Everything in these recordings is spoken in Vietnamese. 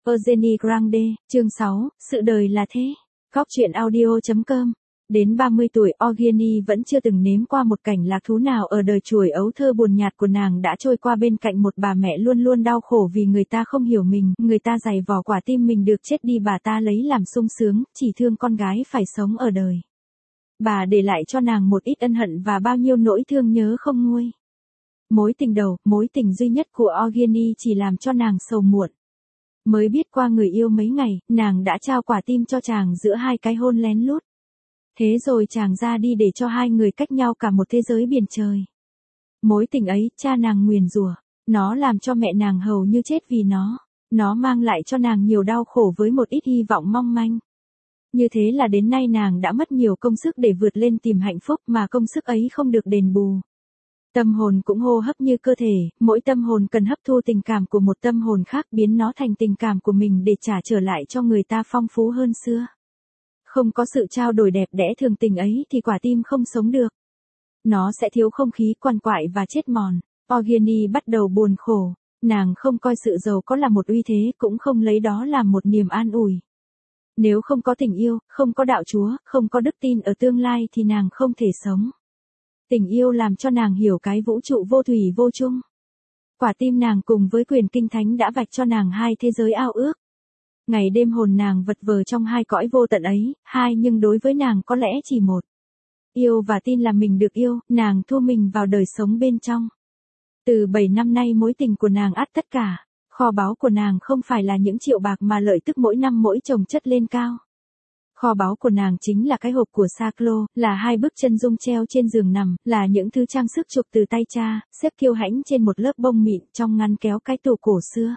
Eugenie Grande, chương 6, sự đời là thế. Góc truyện audio.com. Đến 30 tuổi, Eugenie vẫn chưa từng nếm qua một cảnh lạc thú nào ở đời. Tuổi ấu thơ buồn nhạt của nàng đã trôi qua bên cạnh một bà mẹ luôn luôn đau khổ vì người ta không hiểu mình, người ta giày vò quả tim mình được chết đi bà ta lấy làm sung sướng, chỉ thương con gái phải sống ở đời. Bà để lại cho nàng một ít ân hận và bao nhiêu nỗi thương nhớ không nguôi. Mối tình đầu, mối tình duy nhất của Eugenie chỉ làm cho nàng sầu muộn. Mới biết qua người yêu mấy ngày, nàng đã trao quả tim cho chàng giữa hai cái hôn lén lút. Thế rồi chàng ra đi để cho hai người cách nhau cả một thế giới biển trời. Mối tình ấy, cha nàng nguyền rủa, nó làm cho mẹ nàng hầu như chết vì nó mang lại cho nàng nhiều đau khổ với một ít hy vọng mong manh. Như thế là đến nay nàng đã mất nhiều công sức để vượt lên tìm hạnh phúc mà công sức ấy không được đền bù. Tâm hồn cũng hô hấp như cơ thể, mỗi tâm hồn cần hấp thu tình cảm của một tâm hồn khác biến nó thành tình cảm của mình để trả trở lại cho người ta phong phú hơn xưa. Không có sự trao đổi đẹp đẽ thường tình ấy thì quả tim không sống được. Nó sẽ thiếu không khí quằn quại và chết mòn. Eugenie bắt đầu buồn khổ, nàng không coi sự giàu có là một uy thế cũng không lấy đó làm một niềm an ủi. Nếu không có tình yêu, không có đạo Chúa, không có đức tin ở tương lai thì nàng không thể sống. Tình yêu làm cho nàng hiểu cái vũ trụ vô thủy vô chung. Quả tim nàng cùng với quyền kinh thánh đã vạch cho nàng hai thế giới ao ước. Ngày đêm hồn nàng vật vờ trong hai cõi vô tận ấy, hai nhưng đối với nàng có lẽ chỉ một. Yêu và tin là mình được yêu, nàng thu mình vào đời sống bên trong. Từ 7 năm nay mối tình của nàng ắt tất cả, kho báu của nàng không phải là những triệu bạc mà lợi tức mỗi năm mỗi chồng chất lên cao. Kho báu của nàng chính là cái hộp của Saclo, là hai bức chân dung treo trên giường nằm, là những thứ trang sức chụp từ tay cha, xếp kiêu hãnh trên một lớp bông mịn trong ngăn kéo cái tủ cổ xưa.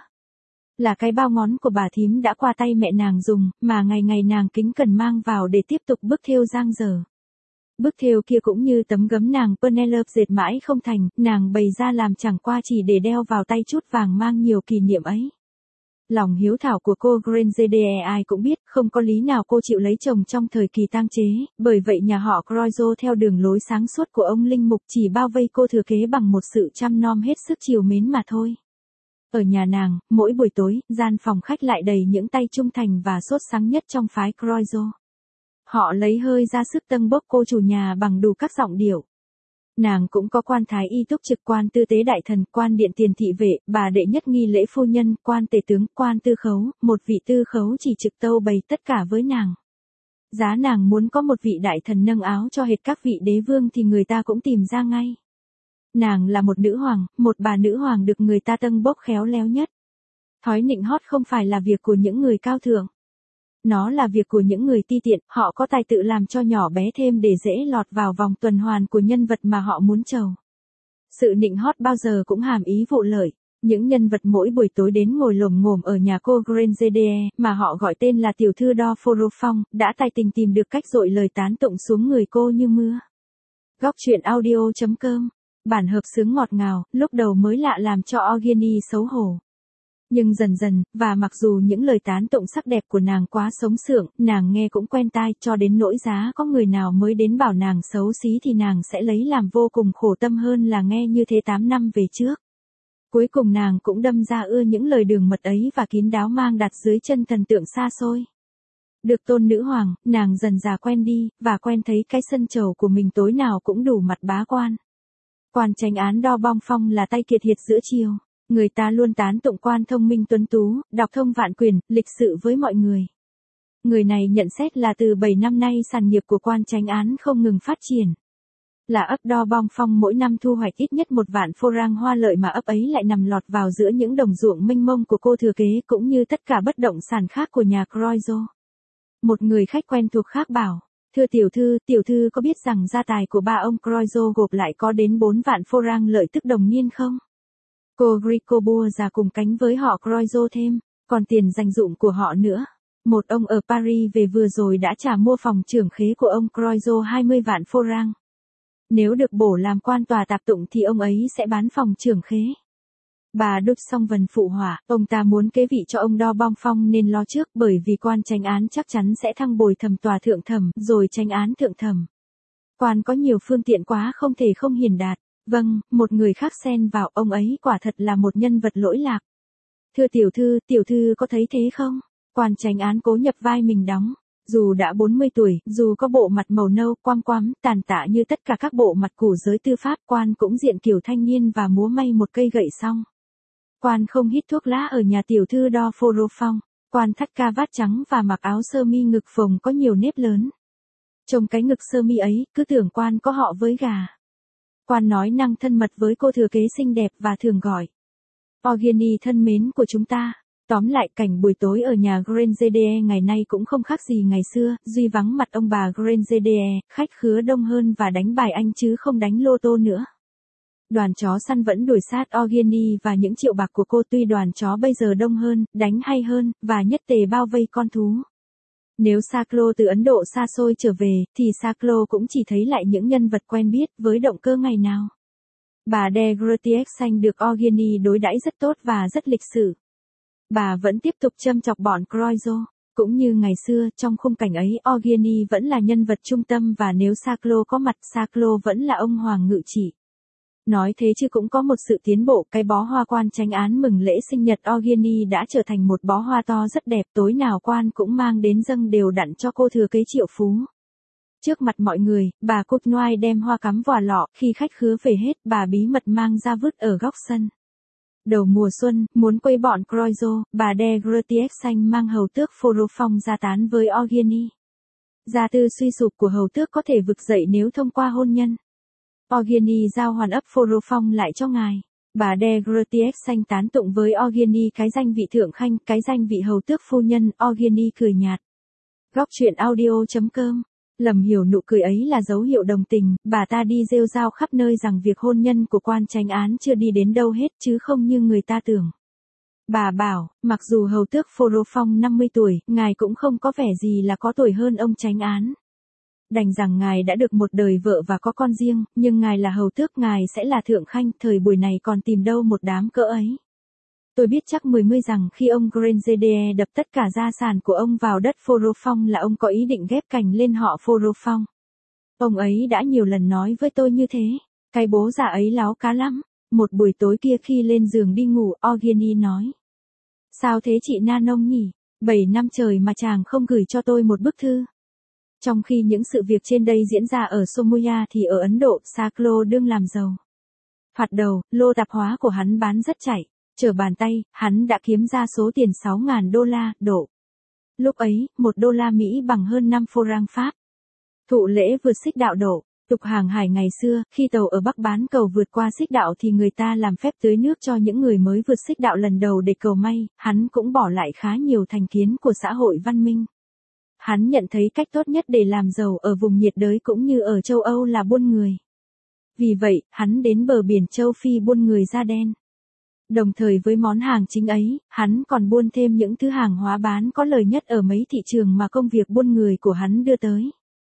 Là cái bao ngón của bà thím đã qua tay mẹ nàng dùng, mà ngày ngày nàng kính cẩn mang vào để tiếp tục bức thêu dang dở. Bức thêu kia cũng như tấm gấm nàng Penelope dệt mãi không thành, nàng bày ra làm chẳng qua chỉ để đeo vào tay chút vàng mang nhiều kỷ niệm ấy. Lòng hiếu thảo của cô Grande ai cũng biết, không có lý nào cô chịu lấy chồng trong thời kỳ tang chế, bởi vậy nhà họ Croizot theo đường lối sáng suốt của ông Linh Mục chỉ bao vây cô thừa kế bằng một sự chăm nom hết sức chiều mến mà thôi. Ở nhà nàng, mỗi buổi tối, gian phòng khách lại đầy những tay trung thành và sốt sắng nhất trong phái Croizot. Họ lấy hơi ra sức tâng bốc cô chủ nhà bằng đủ các giọng điệu. Nàng cũng có quan thái y túc trực, quan tư tế đại thần, quan điện tiền thị vệ, bà đệ nhất nghi lễ phu nhân, quan tể tướng, quan tư khấu, một vị tư khấu chỉ trực tâu bày tất cả với nàng. Giá nàng muốn có một vị đại thần nâng áo cho hệt các vị đế vương thì người ta cũng tìm ra ngay. Nàng là một nữ hoàng, một bà nữ hoàng được người ta tâng bốc khéo léo nhất. Thói nịnh hót không phải là việc của những người cao thượng. Nó là việc của những người ti tiện, họ có tài tự làm cho nhỏ bé thêm để dễ lọt vào vòng tuần hoàn của nhân vật mà họ muốn trầu. Sự nịnh hót bao giờ cũng hàm ý vụ lợi. Những nhân vật mỗi buổi tối đến ngồi lồm ngồm ở nhà cô Grande, mà họ gọi tên là tiểu thư đo Phong, đã tài tình tìm được cách dội lời tán tụng xuống người cô như mưa. Góc truyện audio.com. Bản hợp xướng ngọt ngào, lúc đầu mới lạ làm cho Eugenie xấu hổ. Nhưng dần dần, và mặc dù những lời tán tụng sắc đẹp của nàng quá sống sượng, nàng nghe cũng quen tai, cho đến nỗi giá có người nào mới đến bảo nàng xấu xí thì nàng sẽ lấy làm vô cùng khổ tâm hơn là nghe như thế 8 năm về trước. Cuối cùng nàng cũng đâm ra ưa những lời đường mật ấy và kín đáo mang đặt dưới chân thần tượng xa xôi. Được tôn nữ hoàng, nàng dần dà quen đi, và quen thấy cái sân chầu của mình tối nào cũng đủ mặt bá quan. Quan chánh án đo Phong là tay kiệt hiệt giữa triều. Người ta luôn tán tụng quan thông minh tuấn tú, đọc thông vạn quyền, lịch sự với mọi người. Người này nhận xét là từ 7 năm nay sản nghiệp của quan chánh án không ngừng phát triển. Là ấp đo Phong mỗi năm thu hoạch ít nhất 1 vạn phô rang hoa lợi mà ấp ấy lại nằm lọt vào giữa những đồng ruộng mênh mông của cô thừa kế cũng như tất cả bất động sản khác của nhà Croizot. Một người khách quen thuộc khác bảo, thưa tiểu thư có biết rằng gia tài của ba ông Croizot gộp lại có đến 4 vạn phô rang lợi tức đồng niên không? Cô Gricobua già cùng cánh với họ Croizot thêm, còn tiền dành dụm của họ nữa. Một ông ở Paris về vừa rồi đã trả mua phòng trưởng khế của ông Croizot 20 vạn phô rang. Nếu được bổ làm quan tòa tạp tụng thì ông ấy sẽ bán phòng trưởng khế. Bà Đúc song vần phụ họa, ông ta muốn kế vị cho ông đo Phong nên lo trước bởi vì quan chánh án chắc chắn sẽ thăng bồi thẩm tòa thượng thẩm rồi chánh án thượng thẩm. Quan có nhiều phương tiện quá không thể không hiền đạt. Vâng, một người khác xen vào, ông ấy quả thật là một nhân vật lỗi lạc. Thưa tiểu thư có thấy thế không? Quan chánh án cố nhập vai mình đóng. Dù đã 40 tuổi, dù có bộ mặt màu nâu, quăm quắm, tàn tạ như tất cả các bộ mặt của giới tư pháp, quan cũng diện kiểu thanh niên và múa may một cây gậy xong. Quan không hít thuốc lá ở nhà tiểu thư đo phô phong. Quan thắt ca vát trắng và mặc áo sơ mi ngực phồng có nhiều nếp lớn. Trông cái ngực sơ mi ấy, cứ tưởng quan có họ với gà. Quan nói năng thân mật với cô thừa kế xinh đẹp và thường gọi. Eugenie thân mến của chúng ta. Tóm lại cảnh buổi tối ở nhà Grandjede ngày nay cũng không khác gì ngày xưa, duy vắng mặt ông bà Grandjede, khách khứa đông hơn và đánh bài anh chứ không đánh lô tô nữa. Đoàn chó săn vẫn đuổi sát Eugenie và những triệu bạc của cô, tuy đoàn chó bây giờ đông hơn, đánh hay hơn, và nhất tề bao vây con thú. Nếu Saklo từ Ấn Độ xa xôi trở về, thì Saklo cũng chỉ thấy lại những nhân vật quen biết với động cơ ngày nào. Bà de Grotiex được Eugenie đối đãi rất tốt và rất lịch sự. Bà vẫn tiếp tục châm chọc bọn Croizo. Cũng như ngày xưa, trong khung cảnh ấy Eugenie vẫn là nhân vật trung tâm và nếu Saklo có mặt, Saklo vẫn là ông hoàng ngự trị. Nói thế chứ cũng có một sự tiến bộ, cái bó hoa quan chánh án mừng lễ sinh nhật Eugenie đã trở thành một bó hoa to rất đẹp, tối nào quan cũng mang đến dâng đều đặn cho cô thừa kế triệu phú. Trước mặt mọi người, bà Courtnoy đem hoa cắm vào lọ, khi khách khứa về hết, bà bí mật mang ra vứt ở góc sân. Đầu mùa xuân, muốn quây bọn Croizo, bà de Grotiex mang hầu tước Phô Phong ra tán với Eugenie. Gia tư suy sụp của hầu tước có thể vực dậy nếu thông qua hôn nhân. Eugenie giao hoàn ấp Phô Phong lại cho ngài. Bà de Grotiex tán tụng với Eugenie cái danh vị thượng khanh, cái danh vị hầu tước phu nhân. Eugenie cười nhạt. Góc chuyện audio.com. Lầm hiểu nụ cười ấy là dấu hiệu đồng tình, bà ta đi rêu rao khắp nơi rằng việc hôn nhân của quan chánh án chưa đi đến đâu hết chứ không như người ta tưởng. Bà bảo, mặc dù hầu tước Phô Phong 50 tuổi, ngài cũng không có vẻ gì là có tuổi hơn ông chánh án. Đành rằng ngài đã được một đời vợ và có con riêng, nhưng ngài là hầu tước, ngài sẽ là thượng khanh, thời buổi này còn tìm đâu một đám cỡ ấy. Tôi biết chắc 10 rằng khi ông Grandjede đập tất cả gia sản của ông vào đất Phô Phong là ông có ý định ghép cành lên họ Phô Phong. Ông ấy đã nhiều lần nói với tôi như thế. Cái bố già ấy láo cá lắm. Một buổi tối kia khi lên giường đi ngủ, Eugenie nói. Sao thế chị Nanon nhỉ? 7 năm trời mà chàng không gửi cho tôi một bức thư. Trong khi những sự việc trên đây diễn ra ở Somoya thì ở Ấn Độ, Saklo đương làm giàu. Thoạt đầu, lô tạp hóa của hắn bán rất chạy. Trở bàn tay, hắn đã kiếm ra số tiền 6.000 đô la, độ. Lúc ấy, 1 đô la Mỹ bằng hơn 5 franc Pháp. Thụ lễ vượt xích đạo độ. Tục hàng hải ngày xưa, khi tàu ở Bắc bán cầu vượt qua xích đạo thì người ta làm phép tưới nước cho những người mới vượt xích đạo lần đầu để cầu may, hắn cũng bỏ lại khá nhiều thành kiến của xã hội văn minh. Hắn nhận thấy cách tốt nhất để làm giàu ở vùng nhiệt đới cũng như ở châu Âu là buôn người. Vì vậy, hắn đến bờ biển châu Phi buôn người da đen. Đồng thời với món hàng chính ấy, hắn còn buôn thêm những thứ hàng hóa bán có lời nhất ở mấy thị trường mà công việc buôn người của hắn đưa tới.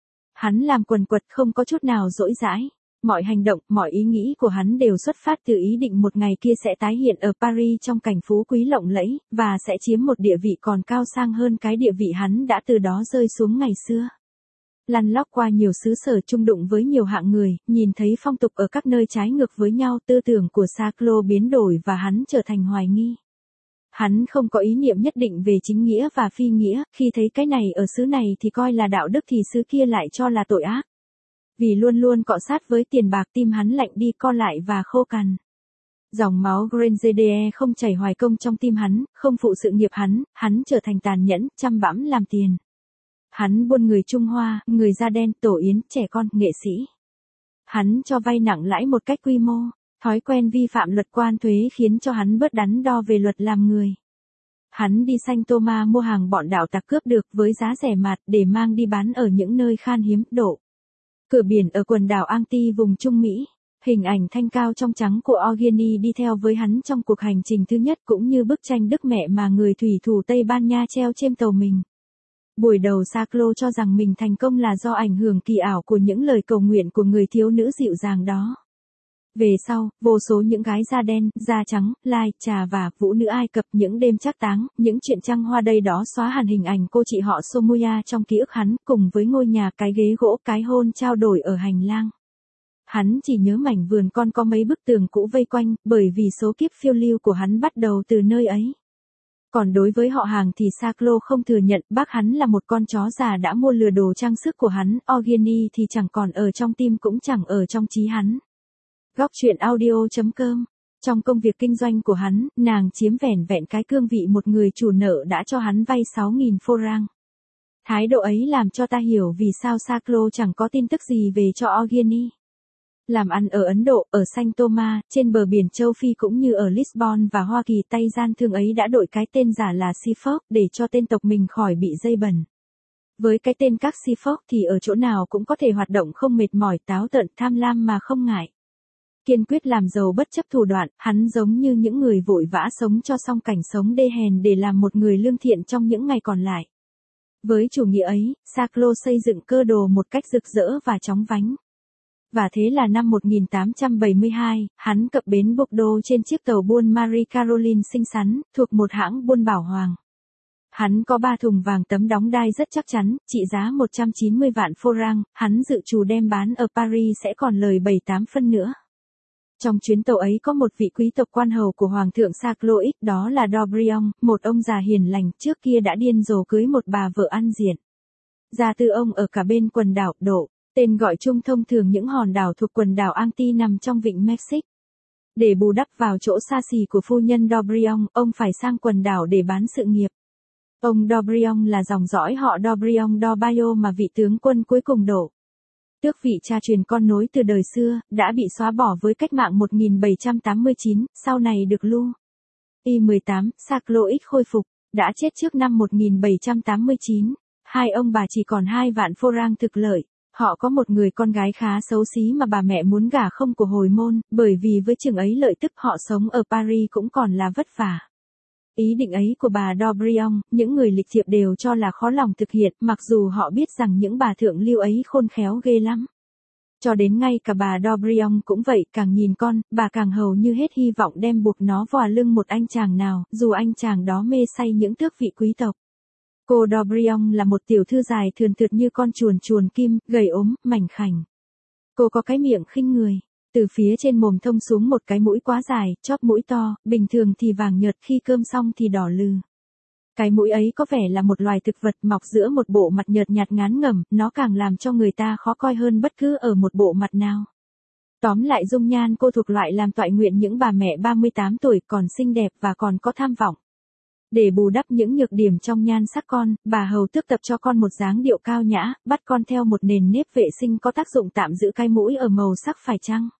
Hắn làm quần quật không có chút nào dỗi dãi. Mọi hành động, mọi ý nghĩ của hắn đều xuất phát từ ý định một ngày kia sẽ tái hiện ở Paris trong cảnh phú quý lộng lẫy, và sẽ chiếm một địa vị còn cao sang hơn cái địa vị hắn đã từ đó rơi xuống ngày xưa. Lăn lóc qua nhiều xứ sở, chung đụng với nhiều hạng người, nhìn thấy phong tục ở các nơi trái ngược với nhau, tư tưởng của Saklo biến đổi và hắn trở thành hoài nghi. Hắn không có ý niệm nhất định về chính nghĩa và phi nghĩa, khi thấy cái này ở xứ này thì coi là đạo đức thì xứ kia lại cho là tội ác. Vì luôn luôn cọ sát với tiền bạc, tim hắn lạnh đi, co lại và khô cằn. Dòng máu Grandjede không chảy hoài công trong tim hắn, không phụ sự nghiệp hắn trở thành tàn nhẫn, chăm bẵm làm tiền. Hắn buôn người Trung Hoa, người da đen, tổ yến, trẻ con, nghệ sĩ. Hắn cho vay nặng lãi một cách quy mô, thói quen vi phạm luật quan thuế khiến cho hắn bớt đắn đo về luật làm người. Hắn đi Saint Thomas mua hàng bọn đạo tặc cướp được với giá rẻ mạt để mang đi bán ở những nơi khan hiếm, độ. Cửa biển ở quần đảo Anti vùng Trung Mỹ. Hình ảnh thanh cao trong trắng của Eugenie đi theo với hắn trong cuộc hành trình thứ nhất cũng như bức tranh Đức Mẹ mà người thủy thủ Tây Ban Nha treo trên tàu mình. Buổi đầu Saklo cho rằng mình thành công là do ảnh hưởng kỳ ảo của những lời cầu nguyện của người thiếu nữ dịu dàng đó. Về sau, vô số những gái da đen, da trắng, lai, trà và vũ nữ Ai Cập, những đêm trác táng, những chuyện trăng hoa đây đó xóa hẳn hình ảnh cô chị họ Somoya trong ký ức hắn, cùng với ngôi nhà, cái ghế gỗ, cái hôn trao đổi ở hành lang. Hắn chỉ nhớ mảnh vườn con có mấy bức tường cũ vây quanh, bởi vì số kiếp phiêu lưu của hắn bắt đầu từ nơi ấy. Còn đối với họ hàng thì Saclo không thừa nhận bác hắn là một con chó già đã mua lừa đồ trang sức của hắn, Eugenie thì chẳng còn ở trong tim cũng chẳng ở trong trí hắn. Góc truyện audio.com. Trong công việc kinh doanh của hắn, nàng chiếm vẻn vẹn cái cương vị một người chủ nợ đã cho hắn vay 6.000 franc. Thái độ ấy làm cho ta hiểu vì sao Saclo chẳng có tin tức gì về cho Eugenie. Làm ăn ở Ấn Độ, ở Saint Thomas, trên bờ biển châu Phi cũng như ở Lisbon và Hoa Kỳ, tay gian thương ấy đã đổi cái tên giả là Seafolk để cho tên tộc mình khỏi bị dây bẩn. Với cái tên các Seafolk thì ở chỗ nào cũng có thể hoạt động không mệt mỏi, táo tợn, tham lam mà không ngại. Kiên quyết làm giàu bất chấp thủ đoạn, hắn giống như những người vội vã sống cho xong cảnh sống đê hèn để làm một người lương thiện trong những ngày còn lại. Với chủ nghĩa ấy, Saclo xây dựng cơ đồ một cách rực rỡ và chóng vánh. Và thế là năm 1872, hắn cập bến Bordeaux trên chiếc tàu buôn Marie Caroline xinh xắn, thuộc một hãng buôn bảo hoàng. Hắn có 3 thùng vàng tấm đóng đai rất chắc chắn, trị giá 190 vạn franc, hắn dự trù đem bán ở Paris sẽ còn lời 7-8 phân nữa. Trong chuyến tàu ấy có một vị quý tộc quan hầu của Hoàng thượng Saclo X, đó là D'Aubrion, một ông già hiền lành, trước kia đã điên rồ cưới một bà vợ ăn diện. Gia tư ông ở cả bên quần đảo Độ, tên gọi chung thông thường những hòn đảo thuộc quần đảo Antilles nằm trong vịnh Mexico. Để bù đắp vào chỗ xa xỉ của phu nhân D'Aubrion, ông phải sang quần đảo để bán sự nghiệp. Ông D'Aubrion là dòng dõi họ D'Aubrion d'Obayo mà vị tướng quân cuối cùng đổ. Tước vị cha truyền con nối từ đời xưa, đã bị xóa bỏ với cách mạng 1789, sau này được Louis XVIII, Saclo X khôi phục, đã chết trước năm 1789. Hai ông bà chỉ còn 2 vạn franc thực lợi. Họ có một người con gái khá xấu xí mà bà mẹ muốn gả không của hồi môn, bởi vì với chừng ấy lợi tức họ sống ở Paris cũng còn là vất vả. Ý định ấy của bà D'Aubrion, những người lịch thiệp đều cho là khó lòng thực hiện, mặc dù họ biết rằng những bà thượng lưu ấy khôn khéo ghê lắm. Cho đến ngay cả bà D'Aubrion cũng vậy, càng nhìn con, bà càng hầu như hết hy vọng đem buộc nó vào lưng một anh chàng nào, dù anh chàng đó mê say những tước vị quý tộc. Cô D'Aubrion là một tiểu thư dài thườn thượt như con chuồn kim, gầy ốm, mảnh khảnh. Cô có cái miệng khinh người. Từ phía trên mồm thông xuống một cái mũi quá dài, chóp mũi to, bình thường thì vàng nhợt, khi cơm xong thì đỏ lừ. Cái mũi ấy có vẻ là một loài thực vật mọc giữa một bộ mặt nhợt nhạt ngán ngẩm, nó càng làm cho người ta khó coi hơn bất cứ ở một bộ mặt nào. Tóm lại dung nhan cô thuộc loại làm toại nguyện những bà mẹ 38 tuổi, còn xinh đẹp và còn có tham vọng. Để bù đắp những nhược điểm trong nhan sắc con, bà hầu tước tập cho con một dáng điệu cao nhã, bắt con theo một nền nếp vệ sinh có tác dụng tạm giữ cái mũi ở màu sắc phải chăng.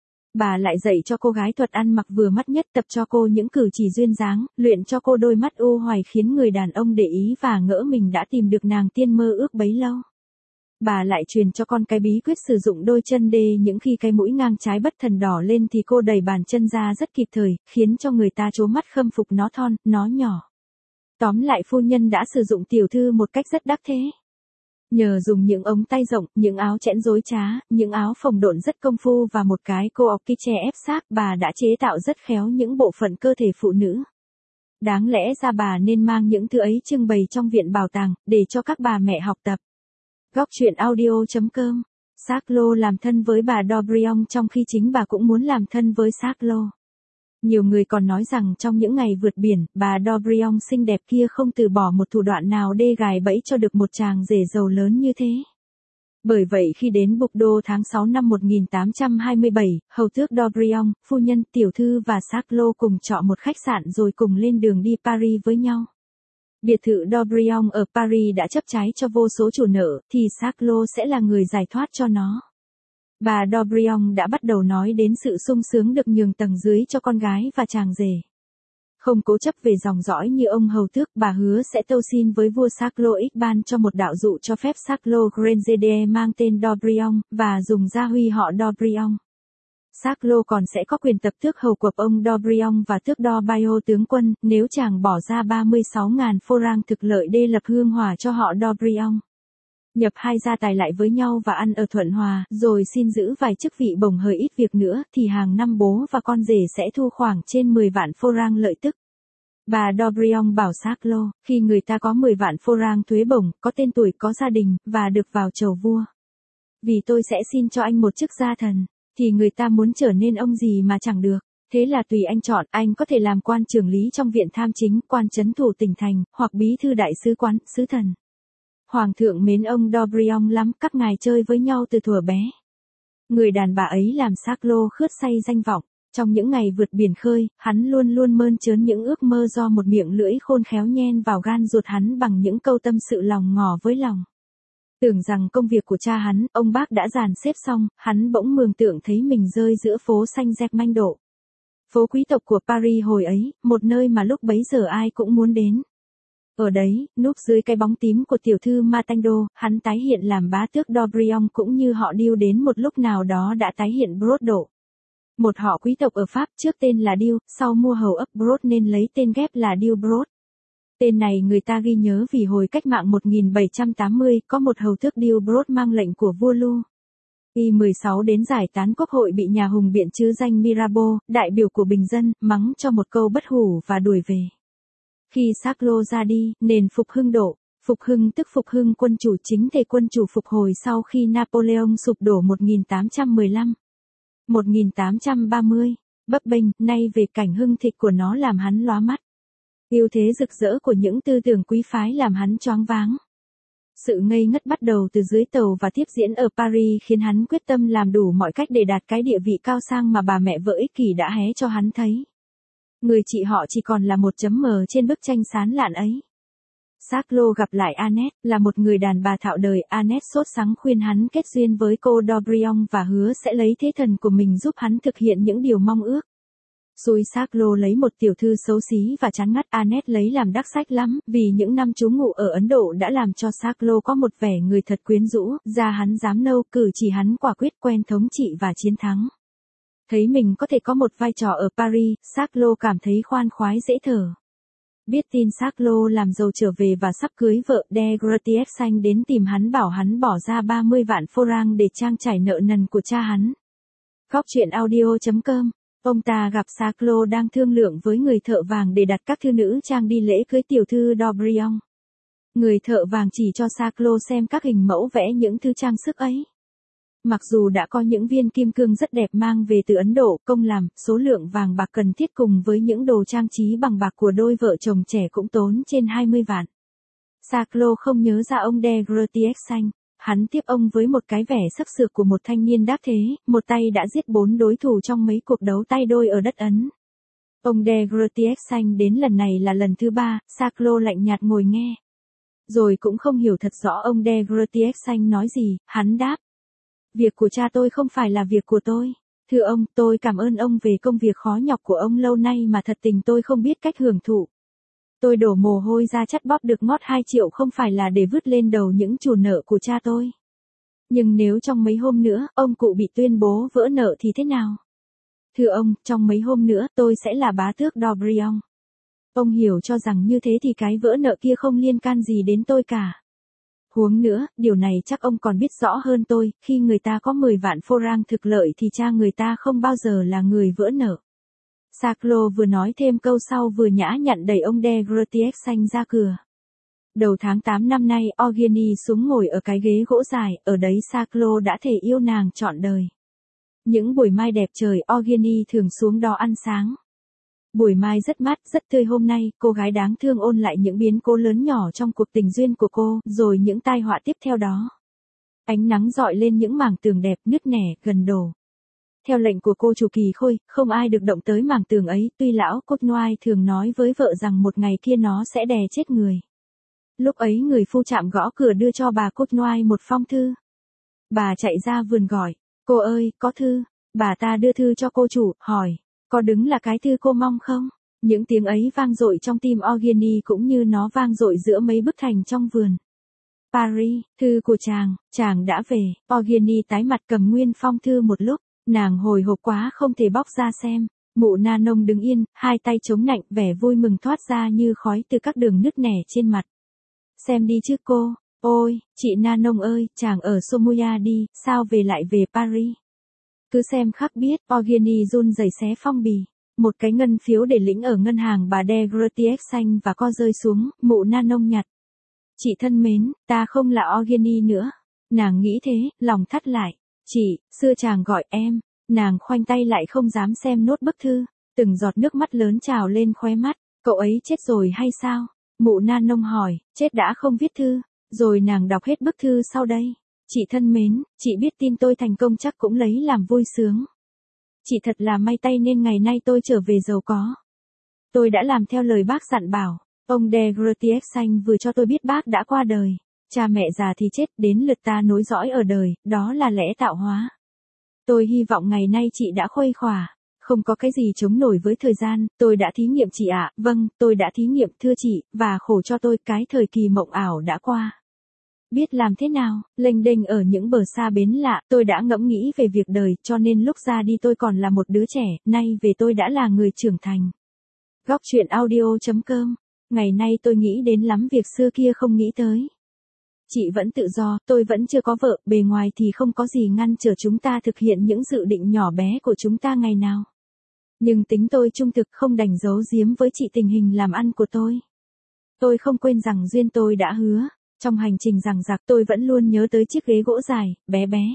Bà lại dạy cho cô gái thuật ăn mặc vừa mắt nhất, tập cho cô những cử chỉ duyên dáng, luyện cho cô đôi mắt u hoài khiến người đàn ông để ý và ngỡ mình đã tìm được nàng tiên mơ ước bấy lâu. Bà lại truyền cho con cái bí quyết sử dụng đôi chân đê, những khi cái mũi ngang trái bất thần đỏ lên thì cô đẩy bàn chân ra rất kịp thời, khiến cho người ta trố mắt khâm phục nó thon, nó nhỏ. Tóm lại phu nhân đã sử dụng tiểu thư một cách rất đắc thế. Nhờ dùng những ống tay rộng, những áo chẽn rối trá, những áo phồng độn rất công phu và một cái cô ọc che ép sát, bà đã chế tạo rất khéo những bộ phận cơ thể phụ nữ. Đáng lẽ ra bà nên mang những thứ ấy trưng bày trong viện bảo tàng, để cho các bà mẹ học tập. Góc truyện audio.com. Saclo làm thân với bà D'Aubrion trong khi chính bà cũng muốn làm thân với Saclo. Nhiều người còn nói rằng trong những ngày vượt biển, bà D'Aubrion xinh đẹp kia không từ bỏ một thủ đoạn nào để gài bẫy cho được một chàng rể giàu lớn như thế. Bởi vậy khi đến Bordeaux tháng 6 năm 1827, hầu tước D'Aubrion, phu nhân, tiểu thư và Saclo cùng chọn một khách sạn rồi cùng lên đường đi Paris với nhau. Biệt thự D'Aubrion ở Paris đã chấp trái cho vô số chủ nợ, thì Saclo sẽ là người giải thoát cho nó. Bà D'Aubrion đã bắt đầu nói đến sự sung sướng được nhường tầng dưới cho con gái và chàng rể. Không cố chấp về dòng dõi như ông hầu tước, bà hứa sẽ tâu xin với vua Saclo X ban cho một đạo dụ cho phép Saclo Grandgede mang tên D'Aubrion, và dùng gia huy họ D'Aubrion. Saclo còn sẽ có quyền tập tước hầu quập ông D'Aubrion và tước d'Obayo tướng quân, nếu chàng bỏ ra 36.000 franc thực lợi để lập hương hỏa cho họ D'Aubrion. Nhập hai gia tài lại với nhau và ăn ở thuận hòa, rồi xin giữ vài chức vị bổng hơi ít việc nữa, thì hàng năm bố và con rể sẽ thu khoảng trên 10 vạn franc lợi tức. Bà D'Aubrion bảo Saclo, khi người ta có 10 vạn franc thuế bổng, có tên tuổi, có gia đình, và được vào chầu vua. Vì tôi sẽ xin cho anh một chức gia thần, thì người ta muốn trở nên ông gì mà chẳng được. Thế là tùy anh chọn, anh có thể làm quan trưởng lý trong viện tham chính, quan trấn thủ tỉnh thành, hoặc bí thư đại sứ quán, sứ thần. Hoàng thượng mến ông D'Aubrion lắm, các ngài chơi với nhau từ thuở bé. Người đàn bà ấy làm Charlot khướt say danh vọng. Trong những ngày vượt biển khơi, hắn luôn luôn mơn trớn những ước mơ do một miệng lưỡi khôn khéo nhen vào gan ruột hắn bằng những câu tâm sự lòng ngỏ với lòng. Tưởng rằng công việc của cha hắn, ông bác đã dàn xếp xong, hắn bỗng mường tượng thấy mình rơi giữa phố xanh rẹt manh độ. Phố quý tộc của Paris hồi ấy, một nơi mà lúc bấy giờ ai cũng muốn đến. Ở đấy, núp dưới cái bóng tím của tiểu thư Matando, hắn tái hiện làm bá tước D'Aubrion cũng như họ điêu đến một lúc nào đó đã tái hiện Bordeaux. Một họ quý tộc ở Pháp trước tên là Điêu, sau mua hầu ấp Brod nên lấy tên ghép là Điêu Brod. Tên này người ta ghi nhớ vì hồi cách mạng 1780 có một hầu tước Điêu Brod mang lệnh của vua Louis XVI đến giải tán quốc hội bị nhà hùng biện chứ danh Mirabeau, đại biểu của bình dân, mắng cho một câu bất hủ và đuổi về. Khi Charlot ra đi, nền phục hưng đổ. Phục hưng tức phục hưng quân chủ chính thể quân chủ phục hồi sau khi Napoleon sụp đổ 1815. 1830, bấp bênh, nay về cảnh hưng thịnh của nó làm hắn lóa mắt. Ưu thế rực rỡ của những tư tưởng quý phái làm hắn choáng váng. Sự ngây ngất bắt đầu từ dưới tàu và tiếp diễn ở Paris khiến hắn quyết tâm làm đủ mọi cách để đạt cái địa vị cao sang mà bà mẹ vợ ích kỷ đã hé cho hắn thấy. Người chị họ chỉ còn là một chấm mờ trên bức tranh xán lạn ấy. Charlot gặp lại Annette, là một người đàn bà thạo đời. Annette sốt sắng khuyên hắn kết duyên với cô D'Aubrion và hứa sẽ lấy thế thần của mình giúp hắn thực hiện những điều mong ước. Rồi Charlot lấy một tiểu thư xấu xí và chán ngắt. Annette lấy làm đắc sách lắm, vì những năm trú ngụ ở Ấn Độ đã làm cho Charlot có một vẻ người thật quyến rũ, da hắn dám nâu, cử chỉ hắn quả quyết, quen thống trị và chiến thắng. Thấy mình có thể có một vai trò ở Paris, Charlot cảm thấy khoan khoái dễ thở. Biết tin Charlot làm giàu trở về và sắp cưới vợ, de Gretier đến tìm hắn bảo hắn bỏ ra 30 vạn franc để trang trải nợ nần của cha hắn. Góc truyện audio.com. Ông ta gặp Charlot đang thương lượng với người thợ vàng để đặt các thư nữ trang đi lễ cưới tiểu thư D'Aubrion. Người thợ vàng chỉ cho Charlot xem các hình mẫu vẽ những thứ trang sức ấy. Mặc dù đã có những viên kim cương rất đẹp mang về từ Ấn Độ, công làm, số lượng vàng bạc cần thiết cùng với những đồ trang trí bằng bạc của đôi vợ chồng trẻ cũng tốn trên 20 vạn. Charlot không nhớ ra ông de Gretier. Hắn tiếp ông với một cái vẻ sắc sược của một thanh niên đắc thế, một tay đã giết 4 đối thủ trong mấy cuộc đấu tay đôi ở đất Ấn. Ông de Gretier đến lần này là lần thứ 3, Charlot lạnh nhạt ngồi nghe. Rồi cũng không hiểu thật rõ ông de Gretier nói gì, hắn đáp. Việc của cha tôi không phải là việc của tôi. Thưa ông, tôi cảm ơn ông về công việc khó nhọc của ông lâu nay mà thật tình tôi không biết cách hưởng thụ. Tôi đổ mồ hôi ra chắt bóp được ngót 2 triệu không phải là để vứt lên đầu những chủ nợ của cha tôi. Nhưng nếu trong mấy hôm nữa, ông cụ bị tuyên bố vỡ nợ thì thế nào? Thưa ông, trong mấy hôm nữa, tôi sẽ là bá tước D'Aubrion. Ông hiểu cho rằng như thế thì cái vỡ nợ kia không liên can gì đến tôi cả. Huống nữa, điều này chắc ông còn biết rõ hơn tôi, khi người ta có 10 vạn franc thực lợi thì cha người ta không bao giờ là người vỡ nợ. Charlot vừa nói thêm câu sau vừa nhã nhặn đẩy ông de Gretier ra cửa. Đầu tháng 8 năm nay, Eugénie xuống ngồi ở cái ghế gỗ dài, ở đấy Charlot đã thể yêu nàng trọn đời. Những buổi mai đẹp trời, Eugénie thường xuống đó ăn sáng. Buổi mai rất mát, rất tươi hôm nay, cô gái đáng thương ôn lại những biến cố lớn nhỏ trong cuộc tình duyên của cô, rồi những tai họa tiếp theo đó. Ánh nắng rọi lên những mảng tường đẹp, nứt nẻ, gần đổ. Theo lệnh của cô chủ Kỳ Khôi, không ai được động tới mảng tường ấy, tuy lão Cotnoy thường nói với vợ rằng một ngày kia nó sẽ đè chết người. Lúc ấy người phu trạm gõ cửa đưa cho bà Cotnoy một phong thư. Bà chạy ra vườn gọi, cô ơi, có thư. Bà ta đưa thư cho cô chủ, hỏi, có đứng là cái thư cô mong không? Những tiếng ấy vang dội trong tim Eugénie cũng như nó vang dội giữa mấy bức thành trong vườn. Paris, thư của chàng đã về. Eugénie tái mặt cầm nguyên phong thư một lúc, nàng hồi hộp quá không thể bóc ra xem. Mụ Nanon đứng yên, hai tay chống nạnh, vẻ vui mừng thoát ra như khói từ các đường nứt nẻ trên mặt. Xem đi chứ cô. Ôi, chị Nanon ơi, chàng ở Somoya đi, sao về lại về Paris? Cứ xem khắc biết. Eugénie run rẩy xé phong bì. Một cái ngân phiếu để lĩnh ở ngân hàng bà de Gretier và co rơi xuống, mụ Nanon nhặt. Chị thân mến, ta không là Eugénie nữa. Nàng nghĩ thế, lòng thắt lại. Chị, xưa chàng gọi em. Nàng khoanh tay lại không dám xem nốt bức thư. Từng giọt nước mắt lớn trào lên khóe mắt, cậu ấy chết rồi hay sao? Mụ nan nông hỏi, chết đã không viết thư, rồi nàng đọc hết bức thư sau đây. Chị thân mến, chị biết tin tôi thành công chắc cũng lấy làm vui sướng. Chị thật là may tay nên ngày nay tôi trở về giàu có. Tôi đã làm theo lời bác dặn bảo, ông de Grotiex vừa cho tôi biết bác đã qua đời. Cha mẹ già thì chết, đến lượt ta nối dõi ở đời, đó là lẽ tạo hóa. Tôi hy vọng ngày nay chị đã khuây khỏa, không có cái gì chống nổi với thời gian, tôi đã thí nghiệm chị ạ, vâng, tôi đã thí nghiệm thưa chị, và khổ cho tôi cái thời kỳ mộng ảo đã qua. Biết làm thế nào, lênh đênh ở những bờ xa bến lạ, tôi đã ngẫm nghĩ về việc đời, cho nên lúc ra đi tôi còn là một đứa trẻ, nay về tôi đã là người trưởng thành. Góc truyện audio.com. Ngày nay tôi nghĩ đến lắm việc xưa kia không nghĩ tới. Chị vẫn tự do, tôi vẫn chưa có vợ, bề ngoài thì không có gì ngăn trở chúng ta thực hiện những dự định nhỏ bé của chúng ta ngày nào. Nhưng tính tôi trung thực không đành giấu giếm với chị tình hình làm ăn của tôi. Tôi không quên rằng duyên tôi đã hứa. Trong hành trình rằng rạc tôi vẫn luôn nhớ tới chiếc ghế gỗ dài, bé bé.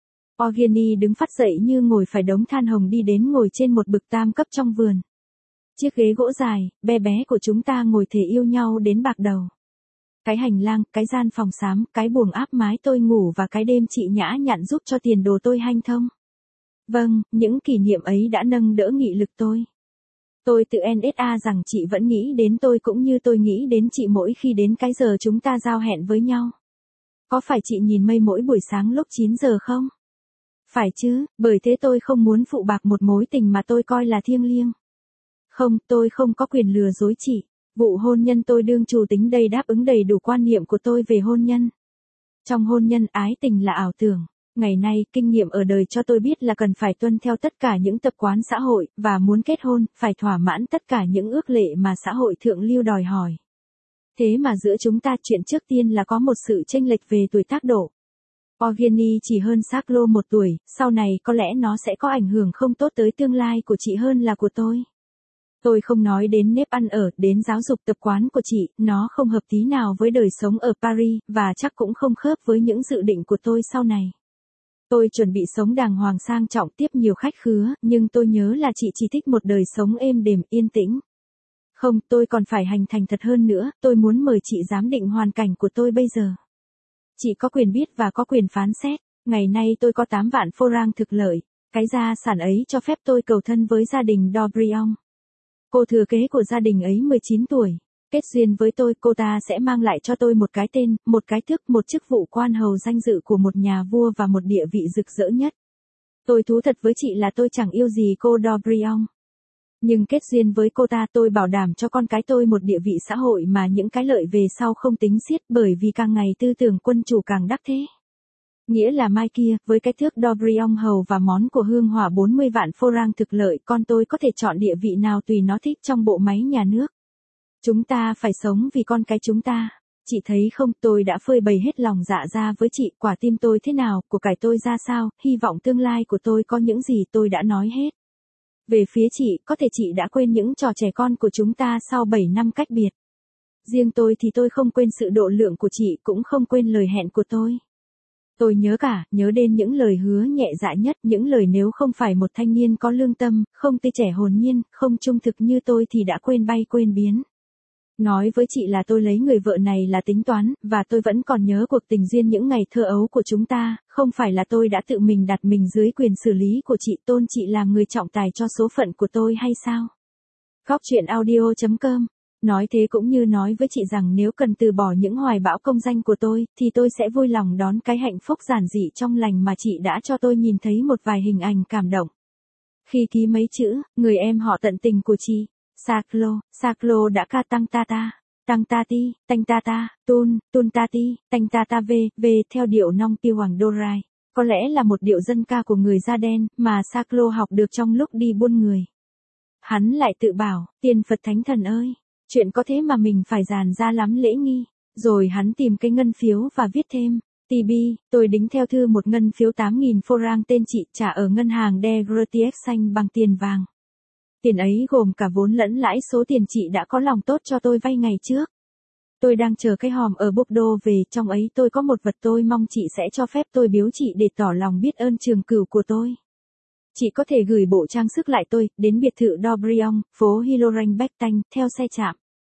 Eugenie đứng phát dậy như ngồi phải đống than hồng đi đến ngồi trên một bực tam cấp trong vườn. Chiếc ghế gỗ dài, bé bé của chúng ta ngồi thề yêu nhau đến bạc đầu. Cái hành lang, cái gian phòng xám, cái buồng áp mái tôi ngủ và cái đêm chị nhã nhặn giúp cho tiền đồ tôi hanh thông. Vâng, những kỷ niệm ấy đã nâng đỡ nghị lực tôi. Tôi tự NSA rằng chị vẫn nghĩ đến tôi cũng như tôi nghĩ đến chị mỗi khi đến cái giờ chúng ta giao hẹn với nhau. Có phải chị nhìn mây mỗi buổi sáng lúc 9 giờ không? Phải chứ, bởi thế tôi không muốn phụ bạc một mối tình mà tôi coi là thiêng liêng. Không, tôi không có quyền lừa dối chị. Vụ hôn nhân tôi đương chủ tính đây đáp ứng đầy đủ quan niệm của tôi về hôn nhân. Trong hôn nhân ái tình là ảo tưởng. Ngày nay, kinh nghiệm ở đời cho tôi biết là cần phải tuân theo tất cả những tập quán xã hội, và muốn kết hôn, phải thỏa mãn tất cả những ước lệ mà xã hội thượng lưu đòi hỏi. Thế mà giữa chúng ta chuyện trước tiên là có một sự chênh lệch về tuổi tác độ. Eugenie chỉ hơn Saclo 1 tuổi, sau này có lẽ nó sẽ có ảnh hưởng không tốt tới tương lai của chị hơn là của tôi. Tôi không nói đến nếp ăn ở, đến giáo dục tập quán của chị, nó không hợp tí nào với đời sống ở Paris, và chắc cũng không khớp với những dự định của tôi sau này. Tôi chuẩn bị sống đàng hoàng sang trọng tiếp nhiều khách khứa, nhưng tôi nhớ là chị chỉ thích một đời sống êm đềm yên tĩnh. Không, tôi còn phải hành thành thật hơn nữa, tôi muốn mời chị giám định hoàn cảnh của tôi bây giờ. Chị có quyền biết và có quyền phán xét, ngày nay tôi có 8 vạn franc thực lợi, cái gia sản ấy cho phép tôi cầu thân với gia đình Dobrion. Cô thừa kế của gia đình ấy 19 tuổi. Kết duyên với tôi, cô ta sẽ mang lại cho tôi một cái tên, một cái tước, một chức vụ quan hầu danh dự của một nhà vua và một địa vị rực rỡ nhất. Tôi thú thật với chị là tôi chẳng yêu gì cô Dobrion. Nhưng kết duyên với cô ta tôi bảo đảm cho con cái tôi một địa vị xã hội mà những cái lợi về sau không tính xiết, bởi vì càng ngày tư tưởng quân chủ càng đắc thế. Nghĩa là mai kia, với cái thước Dobrion hầu và món của hương hỏa 40 vạn franc thực lợi, con tôi có thể chọn địa vị nào tùy nó thích trong bộ máy nhà nước. Chúng ta phải sống vì con cái chúng ta. Chị thấy không, tôi đã phơi bày hết lòng dạ ra với chị, quả tim tôi thế nào, của cải tôi ra sao, hy vọng tương lai của tôi có những gì tôi đã nói hết. Về phía chị, có thể chị đã quên những trò trẻ con của chúng ta sau 7 năm cách biệt. Riêng tôi thì tôi không quên sự độ lượng của chị, cũng không quên lời hẹn của tôi. Tôi nhớ đến những lời hứa nhẹ dạ nhất, những lời nếu không phải một thanh niên có lương tâm, không tươi trẻ hồn nhiên, không trung thực như tôi thì đã quên bay quên biến. Nói với chị là tôi lấy người vợ này là tính toán, và tôi vẫn còn nhớ cuộc tình duyên những ngày thơ ấu của chúng ta, không phải là tôi đã tự mình đặt mình dưới quyền xử lý của chị, tôn chị làm người trọng tài cho số phận của tôi hay sao? Góc truyện audio.com. Nói thế cũng như nói với chị rằng nếu cần từ bỏ những hoài bão công danh của tôi, thì tôi sẽ vui lòng đón cái hạnh phúc giản dị trong lành mà chị đã cho tôi nhìn thấy một vài hình ảnh cảm động. Khi ký mấy chữ, người em họ tận tình của chị, Saclo đã ca tăng ta ti, tanh ta, tun ta ti, tanh ta về, theo điệu nong tiêu hoàng đô rai. Có lẽ là một điệu dân ca của người da đen, mà Saclo học được trong lúc đi buôn người. Hắn lại tự bảo, tiền Phật Thánh Thần ơi, chuyện có thế mà mình phải dàn ra lắm lễ nghi. Rồi hắn tìm cái ngân phiếu và viết thêm, TB, tôi đính theo thư một ngân phiếu 8.000 franc tên chị, trả ở ngân hàng de Grotiex bằng tiền vàng. Tiền ấy gồm cả vốn lẫn lãi số tiền chị đã có lòng tốt cho tôi vay ngày trước. Tôi đang chờ cái hòm ở Bordeaux về, trong ấy tôi có một vật tôi mong chị sẽ cho phép tôi biếu chị để tỏ lòng biết ơn trường cửu của tôi. Chị có thể gửi bộ trang sức lại tôi, đến biệt thự Dobryon, phố Hiloranh Bechtanh, theo xe chạm.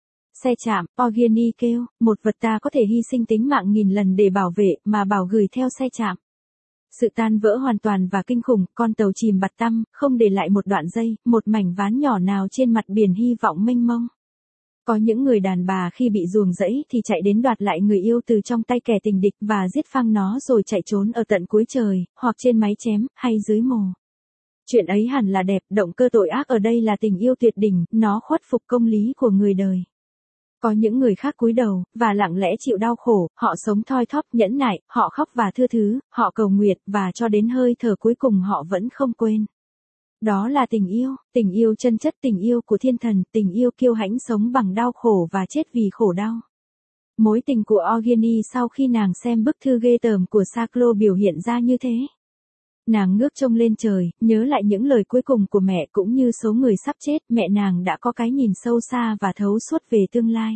Xe chạm, Ogeni kêu, một vật ta có thể hy sinh tính mạng nghìn lần để bảo vệ, mà bảo gửi theo xe chạm. Sự tan vỡ hoàn toàn và kinh khủng, con tàu chìm bặt tăm, không để lại một đoạn dây, một mảnh ván nhỏ nào trên mặt biển hy vọng mênh mông. Có những người đàn bà khi bị ruồng rẫy thì chạy đến đoạt lại người yêu từ trong tay kẻ tình địch và giết phang nó rồi chạy trốn ở tận cuối trời, hoặc trên máy chém, hay dưới mồ. Chuyện ấy hẳn là đẹp, động cơ tội ác ở đây là tình yêu tuyệt đỉnh, nó khuất phục công lý của người đời. Có những người khác cúi đầu, và lặng lẽ chịu đau khổ, họ sống thoi thóp, nhẫn nại, họ khóc và thưa thứ, họ cầu nguyện, và cho đến hơi thở cuối cùng họ vẫn không quên. Đó là tình yêu chân chất, tình yêu của thiên thần, tình yêu kiêu hãnh sống bằng đau khổ và chết vì khổ đau. Mối tình của Ogeni sau khi nàng xem bức thư ghê tởm của Saklo biểu hiện ra như thế. Nàng ngước trông lên trời, nhớ lại những lời cuối cùng của mẹ cũng như số người sắp chết, mẹ nàng đã có cái nhìn sâu xa và thấu suốt về tương lai.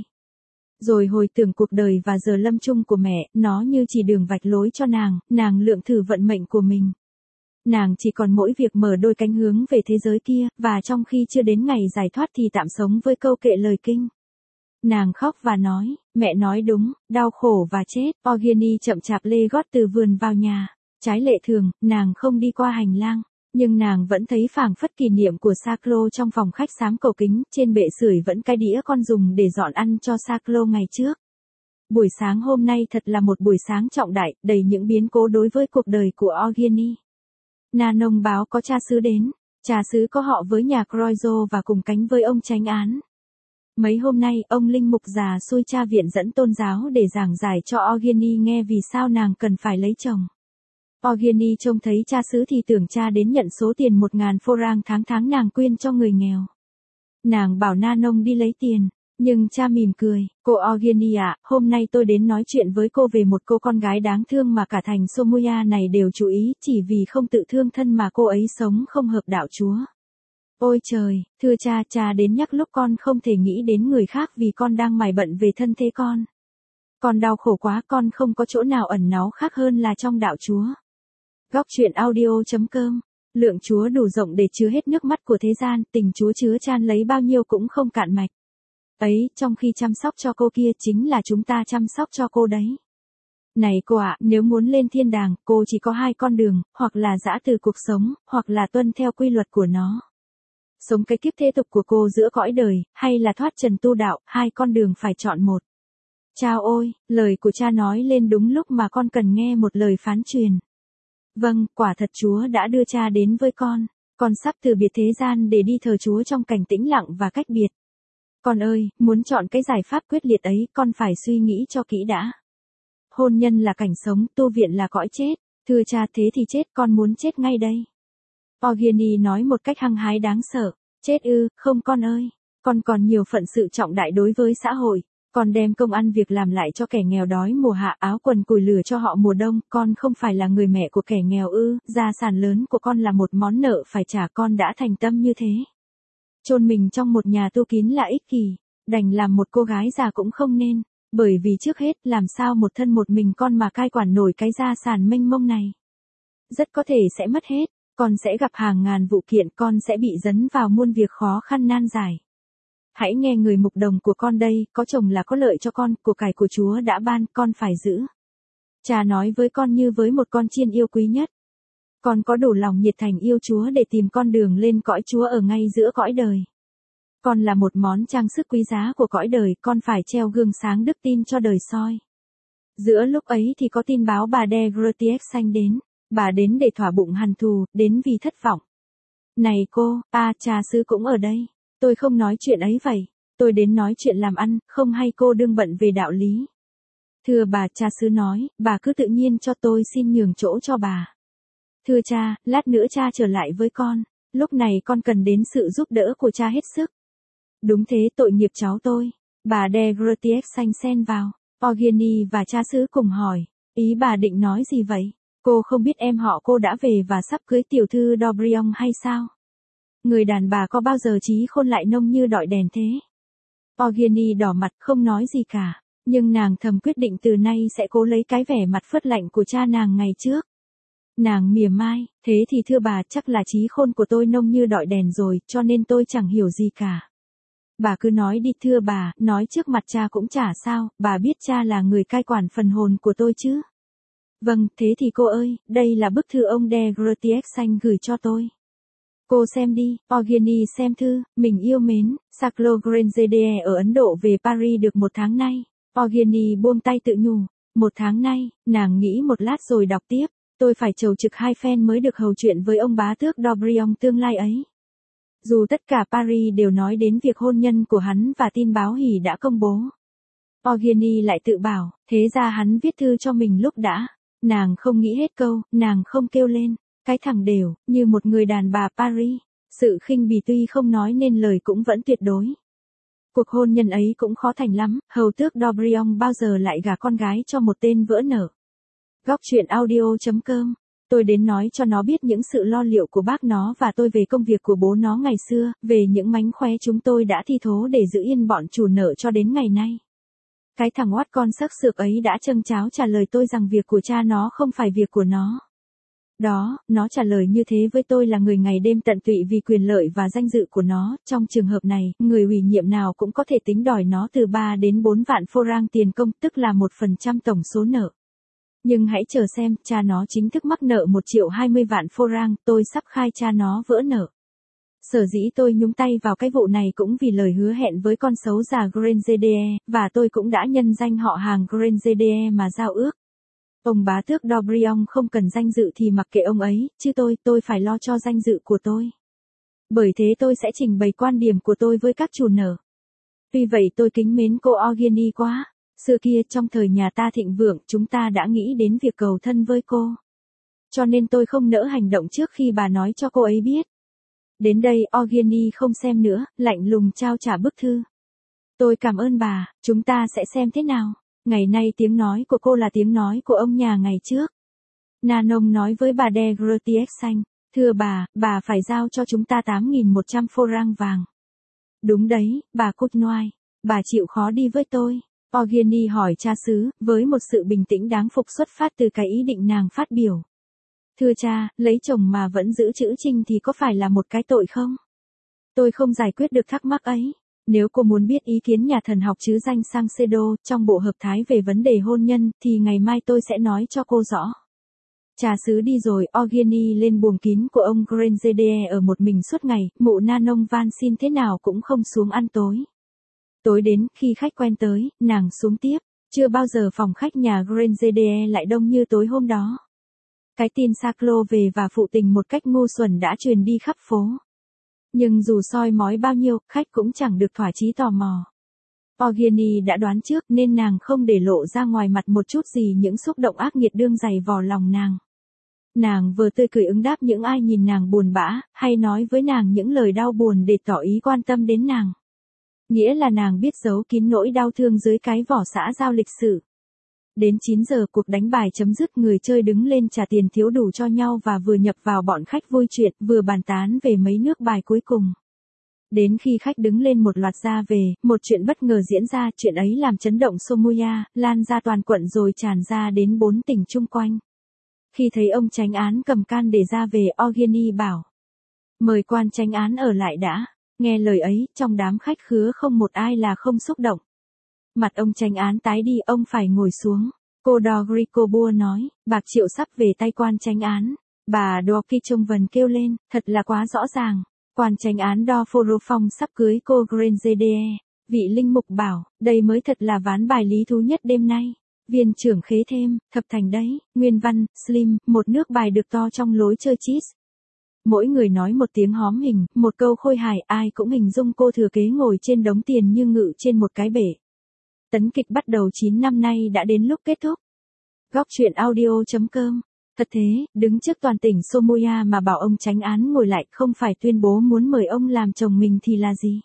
Rồi hồi tưởng cuộc đời và giờ lâm chung của mẹ, nó như chỉ đường vạch lối cho nàng lượng thử vận mệnh của mình. Nàng chỉ còn mỗi việc mở đôi cánh hướng về thế giới kia, và trong khi chưa đến ngày giải thoát thì tạm sống với câu kệ lời kinh. Nàng khóc và nói, mẹ nói đúng, đau khổ và chết. Ogeni chậm chạp lê gót từ vườn vào nhà. Trái lệ thường, nàng không đi qua hành lang, nhưng nàng vẫn thấy phảng phất kỷ niệm của Saklo trong phòng khách xám cầu kính, trên bệ sưởi vẫn cái đĩa con dùng để dọn ăn cho Saklo ngày trước. Buổi sáng hôm nay thật là một buổi sáng trọng đại, đầy những biến cố đối với cuộc đời của Ogeni. Nanong báo có cha xứ đến, cha xứ có họ với nhà Croizo và cùng cánh với ông chánh án. Mấy hôm nay, ông linh mục già xui cha viện dẫn tôn giáo để giảng giải cho Ogeni nghe vì sao nàng cần phải lấy chồng. Ogeni trông thấy cha xứ thì tưởng cha đến nhận số tiền 1.000 forang tháng nàng quyên cho người nghèo. Nàng bảo Nanong đi lấy tiền, nhưng cha mỉm cười, cô Ogeni ạ, hôm nay tôi đến nói chuyện với cô về một cô con gái đáng thương mà cả thành Somuya này đều chú ý, chỉ vì không tự thương thân mà cô ấy sống không hợp đạo Chúa. Ôi trời, thưa cha đến nhắc lúc con không thể nghĩ đến người khác vì con đang mải bận về thân thế con. Con đau khổ quá, con không có chỗ nào ẩn náu khác hơn là trong đạo Chúa. Góc truyện audio.com. Lượng Chúa đủ rộng để chứa hết nước mắt của thế gian, tình Chúa chứa chan lấy bao nhiêu cũng không cạn mạch. Ấy, trong khi chăm sóc cho cô kia chính là chúng ta chăm sóc cho cô đấy. Này cô ạ, nếu muốn lên thiên đàng, cô chỉ có hai con đường, hoặc là giã từ cuộc sống, hoặc là tuân theo quy luật của nó. Sống cái kiếp thế tục của cô giữa cõi đời, hay là thoát trần tu đạo, hai con đường phải chọn một. Chao ôi, lời của cha nói lên đúng lúc mà con cần nghe một lời phán truyền. Vâng, quả thật Chúa đã đưa cha đến với con sắp từ biệt thế gian để đi thờ Chúa trong cảnh tĩnh lặng và cách biệt. Con ơi, muốn chọn cái giải pháp quyết liệt ấy, con phải suy nghĩ cho kỹ đã. Hôn nhân là cảnh sống, tu viện là cõi chết. Thưa cha, thế thì chết, con muốn chết ngay đây. Ogeni nói một cách hăng hái đáng sợ. Chết ư, không con ơi. Con còn nhiều phận sự trọng đại đối với xã hội. Con đem công ăn việc làm lại cho kẻ nghèo đói mùa hạ, áo quần củi lửa cho họ mùa đông. Con không phải là người mẹ của kẻ nghèo ư, gia sản lớn của con là một món nợ phải trả, con đã thành tâm như thế. Chôn mình trong một nhà tu kín là ích kỷ, đành làm một cô gái già cũng không nên, bởi vì trước hết làm sao một thân một mình con mà cai quản nổi cái gia sản mênh mông này. Rất có thể sẽ mất hết, con sẽ gặp hàng ngàn vụ kiện, con sẽ bị dấn vào muôn việc khó khăn nan giải. Hãy nghe người mục đồng của con đây, có chồng là có lợi cho con, của cải của Chúa đã ban, con phải giữ. Cha nói với con như với một con chiên yêu quý nhất. Con có đủ lòng nhiệt thành yêu Chúa để tìm con đường lên cõi Chúa ở ngay giữa cõi đời. Con là một món trang sức quý giá của cõi đời, con phải treo gương sáng đức tin cho đời soi. Giữa lúc ấy thì có tin báo bà De Grotiexanh đến. Bà đến để thỏa bụng hằn thù, đến vì thất vọng. Này cô, cha xứ cũng ở đây. Tôi không nói chuyện ấy vậy. Tôi đến nói chuyện làm ăn, không hay cô đương bận về đạo lý. Thưa bà, cha xứ nói, bà cứ tự nhiên cho tôi xin nhường chỗ cho bà. Thưa cha, lát nữa cha trở lại với con. Lúc này con cần đến sự giúp đỡ của cha hết sức. Đúng thế, tội nghiệp cháu tôi. Bà De Grotiexanh xen vào. Ogeni và cha xứ cùng hỏi. Ý bà định nói gì vậy? Cô không biết em họ cô đã về và sắp cưới tiểu thư Dobryon hay sao? Người đàn bà có bao giờ trí khôn lại nông như đọi đèn thế? Ogeni đỏ mặt không nói gì cả, nhưng nàng thầm quyết định từ nay sẽ cố lấy cái vẻ mặt phớt lạnh của cha nàng ngày trước. Nàng mỉa mai, thế thì thưa bà, chắc là trí khôn của tôi nông như đọi đèn rồi, cho nên tôi chẳng hiểu gì cả. Bà cứ nói đi thưa bà, nói trước mặt cha cũng chả sao, bà biết cha là người cai quản phần hồn của tôi chứ. Vâng, thế thì cô ơi, đây là bức thư ông De Grotius Xanh gửi cho tôi. Cô xem đi, Eugenie xem thư, mình yêu mến, Saclo Grenzede ở Ấn Độ về Paris được 1 tháng nay. Eugenie buông tay tự nhủ, 1 tháng nay, nàng nghĩ một lát rồi đọc tiếp, tôi phải chầu trực 2 phen mới được hầu chuyện với ông bá tước D'Aubrion tương lai ấy. Dù tất cả Paris đều nói đến việc hôn nhân của hắn và tin báo hỉ đã công bố. Eugenie lại tự bảo, thế ra hắn viết thư cho mình lúc đã. Nàng không nghĩ hết câu, nàng không kêu lên, cái thằng đều, như một người đàn bà Paris. Sự khinh bỉ tuy không nói nên lời cũng vẫn tuyệt đối. Cuộc hôn nhân ấy cũng khó thành lắm, hầu tước D'Aubrion bao giờ lại gả con gái cho một tên vỡ nợ. Góc truyện audio.com. Tôi đến nói cho nó biết những sự lo liệu của bác nó và tôi về công việc của bố nó ngày xưa, về những mánh khóe chúng tôi đã thi thố để giữ yên bọn chủ nợ cho đến ngày nay. Cái thằng oát con sắc sược ấy đã châng cháo trả lời tôi rằng việc của cha nó không phải việc của nó. Đó, nó trả lời như thế với tôi là người ngày đêm tận tụy vì quyền lợi và danh dự của nó. Trong trường hợp này, người ủy nhiệm nào cũng có thể tính đòi nó từ 3 đến 4 vạn franc tiền công, tức là 1% tổng số nợ. Nhưng hãy chờ xem, cha nó chính thức mắc nợ 1.020.000 franc, tôi sắp khai cha nó vỡ nợ. Sở dĩ tôi nhúng tay vào cái vụ này cũng vì lời hứa hẹn với con xấu già Grenzede, và tôi cũng đã nhân danh họ hàng Grenzede mà giao ước. Ông bá tước D'Aubrion không cần danh dự thì mặc kệ ông ấy, chứ tôi phải lo cho danh dự của tôi. Bởi thế tôi sẽ trình bày quan điểm của tôi với các chủ nợ. Tuy vậy tôi kính mến cô Eugenie quá. Xưa kia trong thời nhà ta thịnh vượng, chúng ta đã nghĩ đến việc cầu thân với cô. Cho nên tôi không nỡ hành động trước khi bà nói cho cô ấy biết. Đến đây Eugenie không xem nữa, lạnh lùng trao trả bức thư. Tôi cảm ơn bà, chúng ta sẽ xem thế nào. Ngày nay tiếng nói của cô là tiếng nói của ông nhà ngày trước. Nanon nói với bà De Grotius Xanh, thưa bà phải giao cho chúng ta 8.100 franc vàng. Đúng đấy, bà Cournoy, bà chịu khó đi với tôi. Eugenie hỏi cha xứ, với một sự bình tĩnh đáng phục xuất phát từ cái ý định nàng phát biểu. Thưa cha, lấy chồng mà vẫn giữ chữ trinh thì có phải là một cái tội không? Tôi không giải quyết được thắc mắc ấy. Nếu cô muốn biết ý kiến nhà thần học chứ danh Salcedo trong bộ hợp thái về vấn đề hôn nhân, thì ngày mai tôi sẽ nói cho cô rõ. Cha xứ đi rồi, Eugenie lên buồng kín của ông Grenzede ở một mình suốt ngày, mụ Nanon van xin thế nào cũng không xuống ăn tối. Tối đến, khi khách quen tới, nàng xuống tiếp, chưa bao giờ phòng khách nhà Grenzede lại đông như tối hôm đó. Cái tin Saclo về và phụ tình một cách ngu xuẩn đã truyền đi khắp phố. Nhưng dù soi mói bao nhiêu, khách cũng chẳng được thỏa chí tò mò. Eugenie đã đoán trước nên nàng không để lộ ra ngoài mặt một chút gì những xúc động ác nghiệt đương dày vò lòng nàng. Nàng vừa tươi cười ứng đáp những ai nhìn nàng buồn bã, hay nói với nàng những lời đau buồn để tỏ ý quan tâm đến nàng. Nghĩa là nàng biết giấu kín nỗi đau thương dưới cái vỏ xã giao lịch sử. Đến 9 giờ cuộc đánh bài chấm dứt, người chơi đứng lên trả tiền thiếu đủ cho nhau và vừa nhập vào bọn khách vui chuyện, vừa bàn tán về mấy nước bài cuối cùng. Đến khi khách đứng lên một loạt ra về, một chuyện bất ngờ diễn ra, chuyện ấy làm chấn động Somuya, lan ra toàn quận rồi tràn ra đến 4 tỉnh chung quanh. Khi thấy ông chánh án cầm can để ra về, Eugenie bảo: mời quan chánh án ở lại đã. Nghe lời ấy, trong đám khách khứa không một ai là không xúc động. Mặt ông chánh án tái đi, ông phải ngồi xuống. Cô Dogricobua nói, bạc triệu sắp về tay quan chánh án. Bà Dorky trông vần kêu lên, thật là quá rõ ràng. Quan chánh án Dorforofong sắp cưới cô Grenzede. Vị linh mục bảo, đây mới thật là ván bài lý thú nhất đêm nay. Viên trưởng khế thêm, thập thành đấy, nguyên văn, slim, một nước bài được to trong lối chơi chess. Mỗi người nói một tiếng hóm hình, một câu khôi hài, ai cũng hình dung cô thừa kế ngồi trên đống tiền như ngự trên một cái bể. Tấn kịch bắt đầu 9 năm nay đã đến lúc kết thúc. Góc truyện audio.com. Thật thế, đứng trước toàn tỉnh Somuya mà bảo ông chánh án ngồi lại không phải tuyên bố muốn mời ông làm chồng mình thì là gì?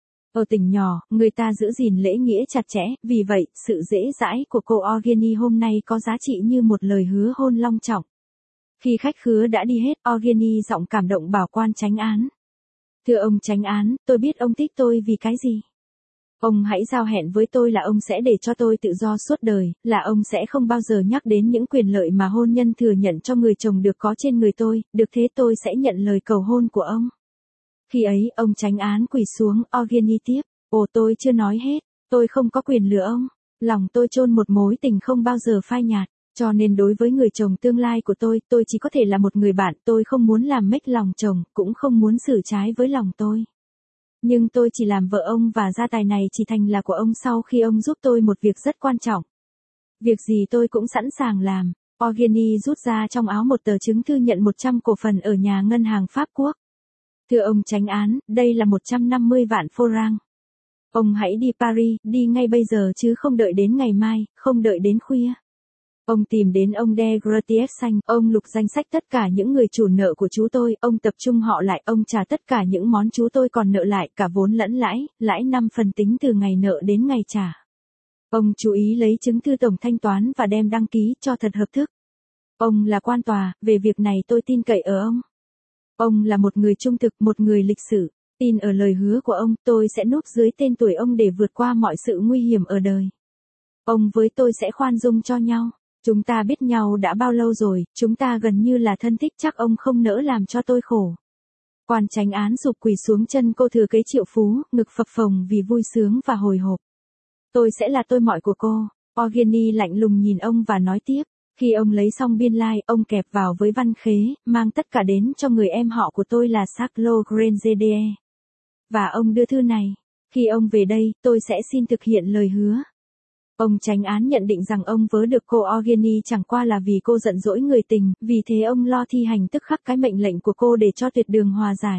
Ở tỉnh nhỏ, người ta giữ gìn lễ nghĩa chặt chẽ, vì vậy, sự dễ dãi của cô Eugenie hôm nay có giá trị như một lời hứa hôn long trọng. Khi khách khứa đã đi hết, Eugenie giọng cảm động bảo quan chánh án. Thưa ông chánh án, tôi biết ông thích tôi vì cái gì? Ông hãy giao hẹn với tôi là ông sẽ để cho tôi tự do suốt đời, là ông sẽ không bao giờ nhắc đến những quyền lợi mà hôn nhân thừa nhận cho người chồng được có trên người tôi, được thế tôi sẽ nhận lời cầu hôn của ông. Khi ấy, ông chánh án quỳ xuống, Eugenie tiếp. Ồ, tôi chưa nói hết, tôi không có quyền lừa ông. Lòng tôi chôn một mối tình không bao giờ phai nhạt, cho nên đối với người chồng tương lai của tôi chỉ có thể là một người bạn, tôi không muốn làm mếch lòng chồng, cũng không muốn xử trái với lòng tôi. Nhưng tôi chỉ làm vợ ông và gia tài này chỉ thành là của ông sau khi ông giúp tôi một việc rất quan trọng. Việc gì tôi cũng sẵn sàng làm. Eugenie rút ra trong áo một tờ chứng thư nhận 100 cổ phần ở nhà ngân hàng Pháp Quốc. Thưa ông chánh án, đây là 150 vạn franc. Ông hãy đi Paris, đi ngay bây giờ chứ không đợi đến ngày mai, không đợi đến khuya. Ông tìm đến ông de Gretier-Xanh, ông lục danh sách tất cả những người chủ nợ của chú tôi, ông tập trung họ lại, ông trả tất cả những món chú tôi còn nợ lại, cả vốn lẫn lãi, lãi 5 phần tính từ ngày nợ đến ngày trả. Ông chú ý lấy chứng thư tổng thanh toán và đem đăng ký cho thật hợp thức. Ông là quan tòa, về việc này tôi tin cậy ở ông. Ông là một người trung thực, một người lịch sự, tin ở lời hứa của ông, tôi sẽ núp dưới tên tuổi ông để vượt qua mọi sự nguy hiểm ở đời. Ông với tôi sẽ khoan dung cho nhau. Chúng ta biết nhau đã bao lâu rồi, chúng ta gần như là thân thích, chắc ông không nỡ làm cho tôi khổ. Quan chánh án sụp quỳ xuống chân cô thừa kế triệu phú, ngực phập phồng vì vui sướng và hồi hộp. Tôi sẽ là tôi mọi của cô. Eugenie lạnh lùng nhìn ông và nói tiếp. Khi ông lấy xong biên lai, ông kẹp vào với văn khế, mang tất cả đến cho người em họ của tôi là Charles Grandier. Và ông đưa thư này. Khi ông về đây, tôi sẽ xin thực hiện lời hứa. Ông chánh án nhận định rằng ông vớ được cô Eugenie chẳng qua là vì cô giận dỗi người tình, vì thế ông lo thi hành tức khắc cái mệnh lệnh của cô để cho tuyệt đường hòa giải.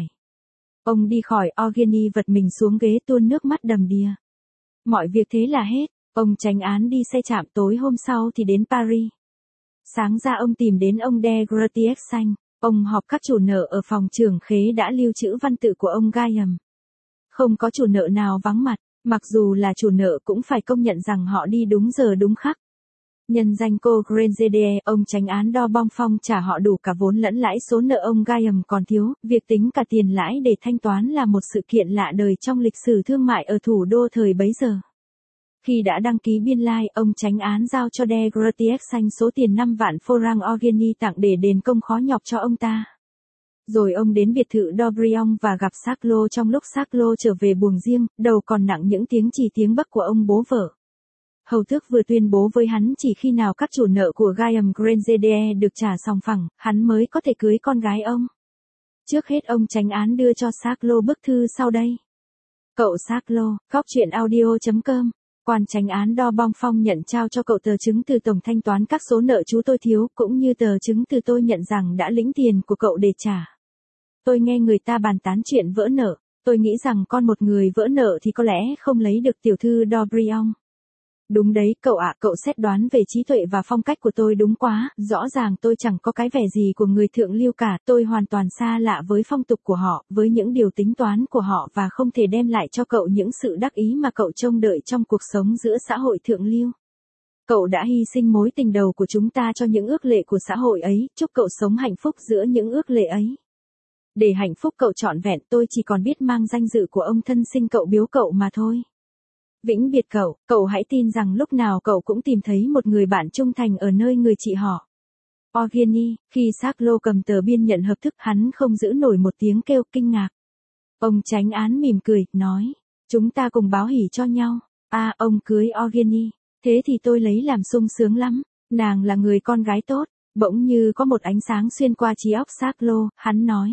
Ông đi khỏi, Eugenie vật mình xuống ghế tuôn nước mắt đầm đìa. Mọi việc thế là hết, ông chánh án đi xe trạm, tối hôm sau thì đến Paris. Sáng ra ông tìm đến ông de Gretier-Xanh, ông họp các chủ nợ ở phòng trưởng khế đã lưu trữ văn tự của ông Guillaume. Không có chủ nợ nào vắng mặt. Mặc dù là chủ nợ cũng phải công nhận rằng họ đi đúng giờ đúng khắc. Nhân danh cô Grandier, ông chánh án đo bong phong trả họ đủ cả vốn lẫn lãi số nợ ông Guillaume còn thiếu, việc tính cả tiền lãi để thanh toán là một sự kiện lạ đời trong lịch sử thương mại ở thủ đô thời bấy giờ. Khi đã đăng ký biên lai, ông chánh án giao cho de Gretier-Xanh số tiền 5 vạn franc Eugenie tặng để đền công khó nhọc cho ông ta. Rồi ông đến biệt thự D'Aubrion và gặp Charles trong lúc Charles trở về buồng riêng, đầu còn nặng những tiếng chỉ tiếng bấc của ông bố vợ. Hầu tước vừa tuyên bố với hắn chỉ khi nào các chủ nợ của Guillaume Grandier được trả sòng phẳng, hắn mới có thể cưới con gái ông. Trước hết ông chánh án đưa cho Charles bức thư sau đây. Cậu Charles, Goctruyện.audio.com. Quan chánh án Đo Bong Phong nhận trao cho cậu tờ chứng từ tổng thanh toán các số nợ chú tôi thiếu, cũng như tờ chứng từ tôi nhận rằng đã lĩnh tiền của cậu để trả. Tôi nghe người ta bàn tán chuyện vỡ nợ, tôi nghĩ rằng con một người vỡ nợ thì có lẽ không lấy được tiểu thư D'Aubrion. Đúng đấy, cậu ạ, cậu xét đoán về trí tuệ và phong cách của tôi đúng quá, rõ ràng tôi chẳng có cái vẻ gì của người thượng lưu cả, tôi hoàn toàn xa lạ với phong tục của họ, với những điều tính toán của họ và không thể đem lại cho cậu những sự đắc ý mà cậu trông đợi trong cuộc sống giữa xã hội thượng lưu. Cậu đã hy sinh mối tình đầu của chúng ta cho những ước lệ của xã hội ấy, chúc cậu sống hạnh phúc giữa những ước lệ ấy. Để hạnh phúc cậu trọn vẹn, tôi chỉ còn biết mang danh dự của ông thân sinh cậu biếu cậu mà thôi. Vĩnh biệt cậu hãy tin rằng lúc nào cậu cũng tìm thấy một người bạn trung thành ở nơi người chị họ. Eugenie, khi Charles cầm tờ biên nhận hợp thức, hắn không giữ nổi một tiếng kêu kinh ngạc. Ông chánh án mỉm cười, nói, chúng ta cùng báo hỉ cho nhau. À, ông cưới Eugenie, thế thì tôi lấy làm sung sướng lắm, nàng là người con gái tốt. Bỗng như có một ánh sáng xuyên qua trí óc Charles, hắn nói.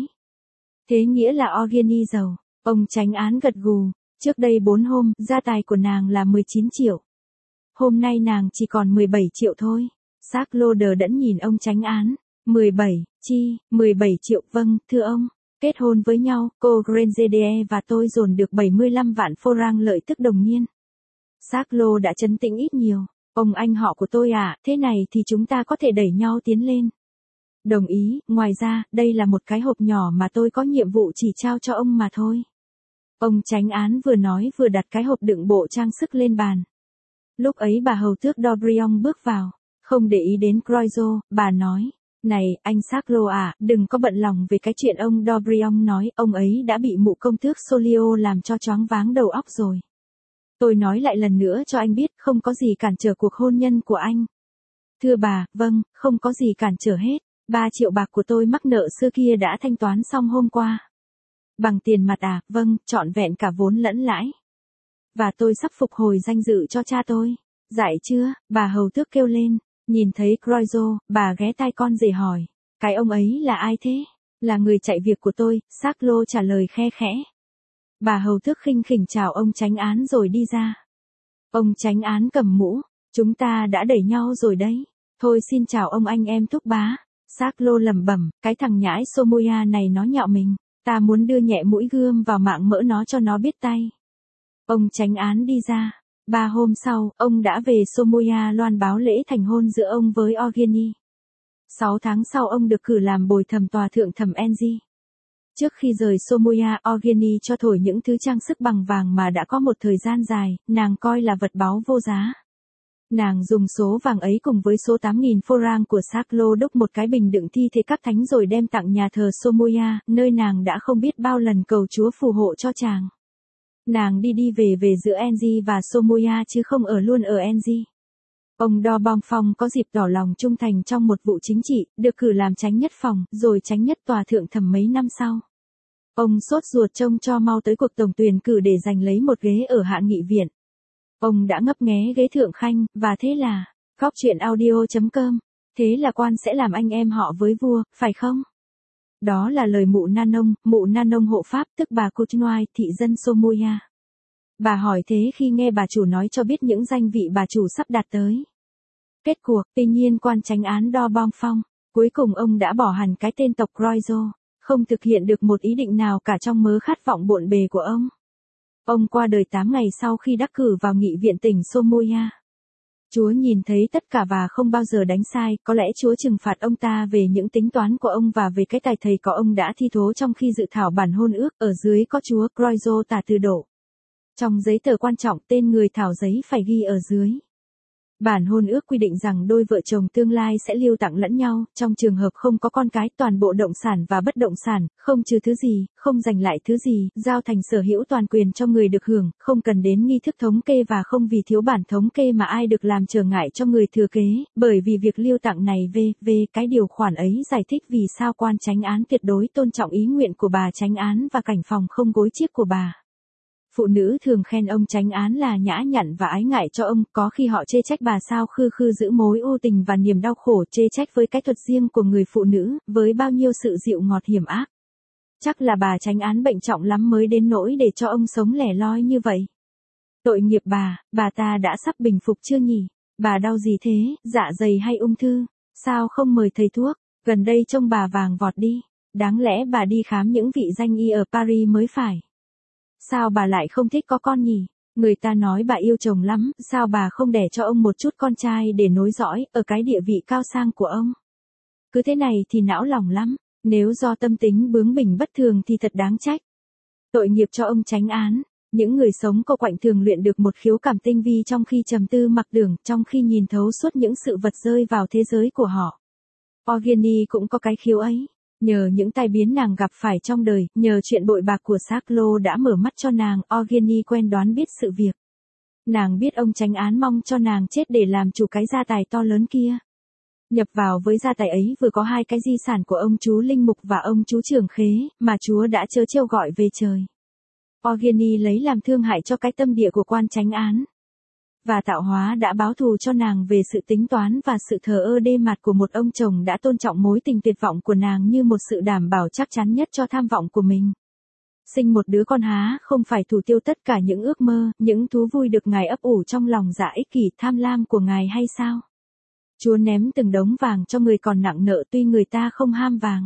Thế nghĩa là Eugenie giàu, ông chánh án gật gù. Trước đây 4 hôm, gia tài của nàng là 19 triệu. Hôm nay nàng chỉ còn 17 triệu thôi. Charles đờ đẫn nhìn ông chánh án. 17 triệu, vâng, thưa ông. Kết hôn với nhau, cô Grandier và tôi dồn được 75 vạn franc lợi tức đồng niên. Charles đã trấn tĩnh ít nhiều. Ông anh họ của tôi à, thế này thì chúng ta có thể đẩy nhau tiến lên. Đồng ý, ngoài ra, đây là một cái hộp nhỏ mà tôi có nhiệm vụ chỉ trao cho ông mà thôi. Ông chánh án vừa nói vừa đặt cái hộp đựng bộ trang sức lên bàn. Lúc ấy bà hầu tước D'Aubrion bước vào, không để ý đến Croizot, bà nói, này, anh Charles à, đừng có bận lòng về cái chuyện ông D'Aubrion nói, ông ấy đã bị mụ công tước Solio làm cho choáng váng đầu óc rồi. Tôi nói lại lần nữa cho anh biết, không có gì cản trở cuộc hôn nhân của anh. Thưa bà, vâng, không có gì cản trở hết. 3 triệu bạc của tôi mắc nợ xưa kia đã thanh toán xong hôm qua. Bằng tiền mặt à? Vâng, trọn vẹn cả vốn lẫn lãi. Và tôi sắp phục hồi danh dự cho cha tôi. Dại chưa? Bà hầu tước kêu lên. Nhìn thấy Croizo, bà ghé tai con rể hỏi. Cái ông ấy là ai thế? Là người chạy việc của tôi, Saklo trả lời khe khẽ. Bà hầu tước khinh khỉnh chào ông chánh án rồi đi ra. Ông chánh án cầm mũ. Chúng ta đã đẩy nhau rồi đấy. Thôi xin chào ông anh em thúc bá. Saklo lẩm bẩm, cái thằng nhãi Somoya này nó nhạo mình. Ta muốn đưa nhẹ mũi gươm vào mạng mỡ nó cho nó biết tay. Ông chánh án đi ra. 3 hôm sau, ông đã về Somoya loan báo lễ thành hôn giữa ông với Ogeni. 6 tháng sau ông được cử làm bồi thẩm tòa thượng thẩm Enji. Trước khi rời Somoya, Ogeni cho thổi những thứ trang sức bằng vàng mà đã có một thời gian dài, nàng coi là vật báu vô giá. Nàng dùng số vàng ấy cùng với số 8.000 phorang của Saklo đúc một cái bình đựng thi thể các thánh rồi đem tặng nhà thờ Somoya, nơi nàng đã không biết bao lần cầu Chúa phù hộ cho chàng. Nàng đi về giữa Enji và Somoya chứ không ở luôn ở Enji. Ông Do Bong Phong có dịp tỏ lòng trung thành trong một vụ chính trị, được cử làm chánh nhất phòng, rồi chánh nhất tòa thượng thẩm mấy năm sau. Ông sốt ruột trông cho mau tới cuộc tổng tuyển cử để giành lấy một ghế ở Hạ nghị viện. Ông đã ngấp nghé ghế thượng khanh, và thế là, Góc truyện audio.com, thế là quan sẽ làm anh em họ với vua, phải không? Đó là lời mụ Nanong hộ pháp, tức bà Kuchnoai, thị dân Somoya. Bà hỏi thế khi nghe bà chủ nói cho biết những danh vị bà chủ sắp đạt tới. Kết cuộc, tuy nhiên quan chánh án Do Bong Phong, cuối cùng ông đã bỏ hẳn cái tên tộc Croizo, không thực hiện được một ý định nào cả trong mớ khát vọng bộn bề của ông. Ông qua đời 8 ngày sau khi đắc cử vào nghị viện tỉnh Somoya. Chúa nhìn thấy tất cả và không bao giờ đánh sai, có lẽ Chúa trừng phạt ông ta về những tính toán của ông và về cái tài thầy có ông đã thi thố trong khi dự thảo bản hôn ước, ở dưới có Chúa Croizo tả từ độ. Trong giấy tờ quan trọng tên người thảo giấy phải ghi ở dưới. Bản hôn ước quy định rằng đôi vợ chồng tương lai sẽ lưu tặng lẫn nhau, trong trường hợp không có con cái, toàn bộ động sản và bất động sản, không trừ thứ gì, không giành lại thứ gì, giao thành sở hữu toàn quyền cho người được hưởng, không cần đến nghi thức thống kê và không vì thiếu bản thống kê mà ai được làm trở ngại cho người thừa kế, bởi vì việc lưu tặng này cái điều khoản ấy giải thích vì sao quan chánh án tuyệt đối tôn trọng ý nguyện của bà chánh án và cảnh phòng không gối chiếc của bà. Phụ nữ thường khen ông chánh án là nhã nhặn và ái ngại cho ông, có khi họ chê trách bà sao khư giữ mối ưu tình và niềm đau khổ, chê trách với cái thuật riêng của người phụ nữ, với bao nhiêu sự dịu ngọt hiểm ác. Chắc là bà chánh án bệnh trọng lắm mới đến nỗi để cho ông sống lẻ loi như vậy. Tội nghiệp bà ta đã sắp bình phục chưa nhỉ? Bà đau gì thế, dạ dày hay ung thư? Sao không mời thầy thuốc? Gần đây trông bà vàng vọt đi. Đáng lẽ bà đi khám những vị danh y ở Paris mới phải. Sao bà lại không thích có con nhỉ? Người ta nói bà yêu chồng lắm, sao bà không đẻ cho ông một chút con trai để nối dõi, ở cái địa vị cao sang của ông? Cứ thế này thì não lòng lắm, nếu do tâm tính bướng bỉnh bất thường thì thật đáng trách. Tội nghiệp cho ông chánh án, những người sống cô quạnh thường luyện được một khiếu cảm tinh vi trong khi trầm tư mặc đường, trong khi nhìn thấu suốt những sự vật rơi vào thế giới của họ. Ogeni cũng có cái khiếu ấy. Nhờ những tai biến nàng gặp phải trong đời, nhờ chuyện bội bạc của Saklo đã mở mắt cho nàng, Ogeni quen đoán biết sự việc. Nàng biết ông chánh án mong cho nàng chết để làm chủ cái gia tài to lớn kia. Nhập vào với gia tài ấy vừa có 2 cái di sản của ông chú Linh Mục và ông chú Trường Khế, mà Chúa đã chớ trêu gọi về trời. Ogeni lấy làm thương hại cho cái tâm địa của quan chánh án. Và tạo hóa đã báo thù cho nàng về sự tính toán và sự thờ ơ đê mạt của một ông chồng đã tôn trọng mối tình tuyệt vọng của nàng như một sự đảm bảo chắc chắn nhất cho tham vọng của mình. Sinh một đứa con há không phải thủ tiêu tất cả những ước mơ, những thú vui được Ngài ấp ủ trong lòng dạ ích kỷ tham lam của Ngài hay sao? Chúa ném từng đống vàng cho người còn nặng nợ tuy người ta không ham vàng.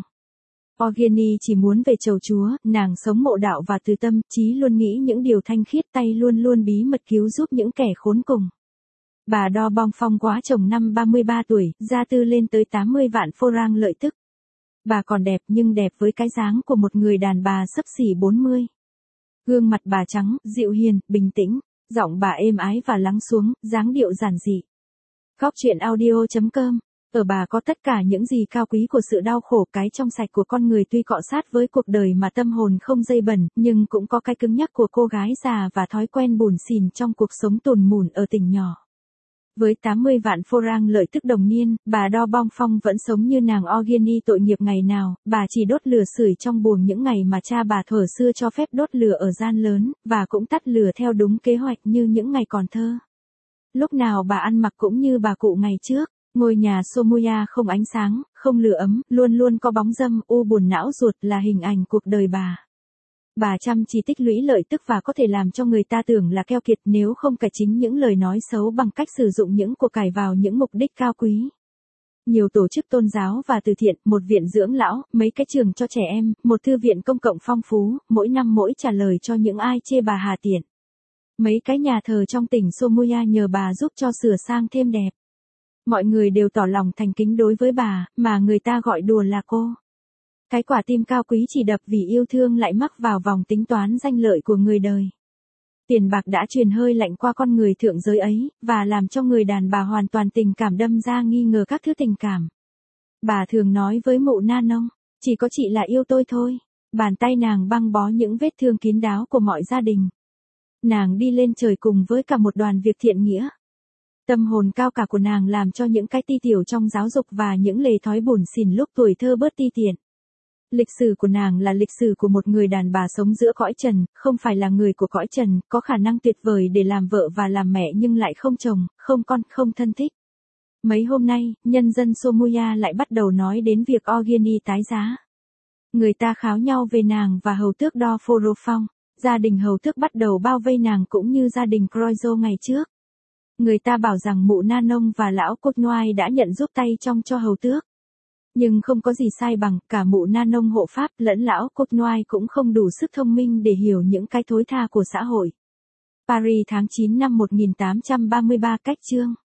Ogeni chỉ muốn về chầu Chúa, nàng sống mộ đạo và từ tâm, trí luôn nghĩ những điều thanh khiết, tay luôn luôn bí mật cứu giúp những kẻ khốn cùng. Bà Do Bong Phong quá chồng năm 33 tuổi, gia tư lên tới 80 vạn phorang lợi tức. Bà còn đẹp nhưng đẹp với cái dáng của một người đàn bà xấp xỉ 40. Gương mặt bà trắng, dịu hiền, bình tĩnh, giọng bà êm ái và lắng xuống, dáng điệu giản dị. Góc truyện audio.com Ở bà có tất cả những gì cao quý của sự đau khổ, cái trong sạch của con người tuy cọ sát với cuộc đời mà tâm hồn không dây bẩn, nhưng cũng có cái cứng nhắc của cô gái già và thói quen bủn xỉn trong cuộc sống tủn mủn ở tỉnh nhỏ. Với 80 vạn franc lợi tức đồng niên, bà Do Bong Phong vẫn sống như nàng Eugenie tội nghiệp ngày nào, bà chỉ đốt lửa sưởi trong buồng những ngày mà cha bà thuở xưa cho phép đốt lửa ở gian lớn, và cũng tắt lửa theo đúng kế hoạch như những ngày còn thơ. Lúc nào bà ăn mặc cũng như bà cụ ngày trước. Ngôi nhà Somuya không ánh sáng, không lửa ấm, luôn luôn có bóng dâm, buồn não ruột là hình ảnh cuộc đời bà. Bà chăm chỉ tích lũy lợi tức và có thể làm cho người ta tưởng là keo kiệt nếu không cải chính những lời nói xấu bằng cách sử dụng những của cải vào những mục đích cao quý. Nhiều tổ chức tôn giáo và từ thiện, một viện dưỡng lão, mấy cái trường cho trẻ em, một thư viện công cộng phong phú, mỗi năm mỗi trả lời cho những ai chê bà hà tiện. Mấy cái nhà thờ trong tỉnh Somuya nhờ bà giúp cho sửa sang thêm đẹp. Mọi người đều tỏ lòng thành kính đối với bà, mà người ta gọi đùa là cô. Cái quả tim cao quý chỉ đập vì yêu thương lại mắc vào vòng tính toán danh lợi của người đời. Tiền bạc đã truyền hơi lạnh qua con người thượng giới ấy, và làm cho người đàn bà hoàn toàn tình cảm đâm ra nghi ngờ các thứ tình cảm. Bà thường nói với mụ Na Nông, chỉ có chị là yêu tôi thôi. Bàn tay nàng băng bó những vết thương kín đáo của mọi gia đình. Nàng đi lên trời cùng với cả một đoàn việc thiện nghĩa. Tâm hồn cao cả của nàng làm cho những cái ti tiểu trong giáo dục và những lề thói bủn xỉn lúc tuổi thơ bớt ti tiện. Lịch sử của nàng là lịch sử của một người đàn bà sống giữa cõi trần, không phải là người của cõi trần, có khả năng tuyệt vời để làm vợ và làm mẹ nhưng lại không chồng, không con, không thân thích. Mấy hôm nay, nhân dân Somuya lại bắt đầu nói đến việc Eugenie tái giá. Người ta kháo nhau về nàng và hầu tước Do Phô Phong. Gia đình hầu tước bắt đầu bao vây nàng cũng như gia đình Croizo ngày trước. Người ta bảo rằng mụ Na Nông và lão Cốt Noai đã nhận giúp tay trong cho hầu tước. Nhưng không có gì sai bằng, cả mụ Na Nông hộ pháp lẫn lão Cốt Noai cũng không đủ sức thông minh để hiểu những cái thối tha của xã hội. Paris tháng 9 năm 1833 cách chương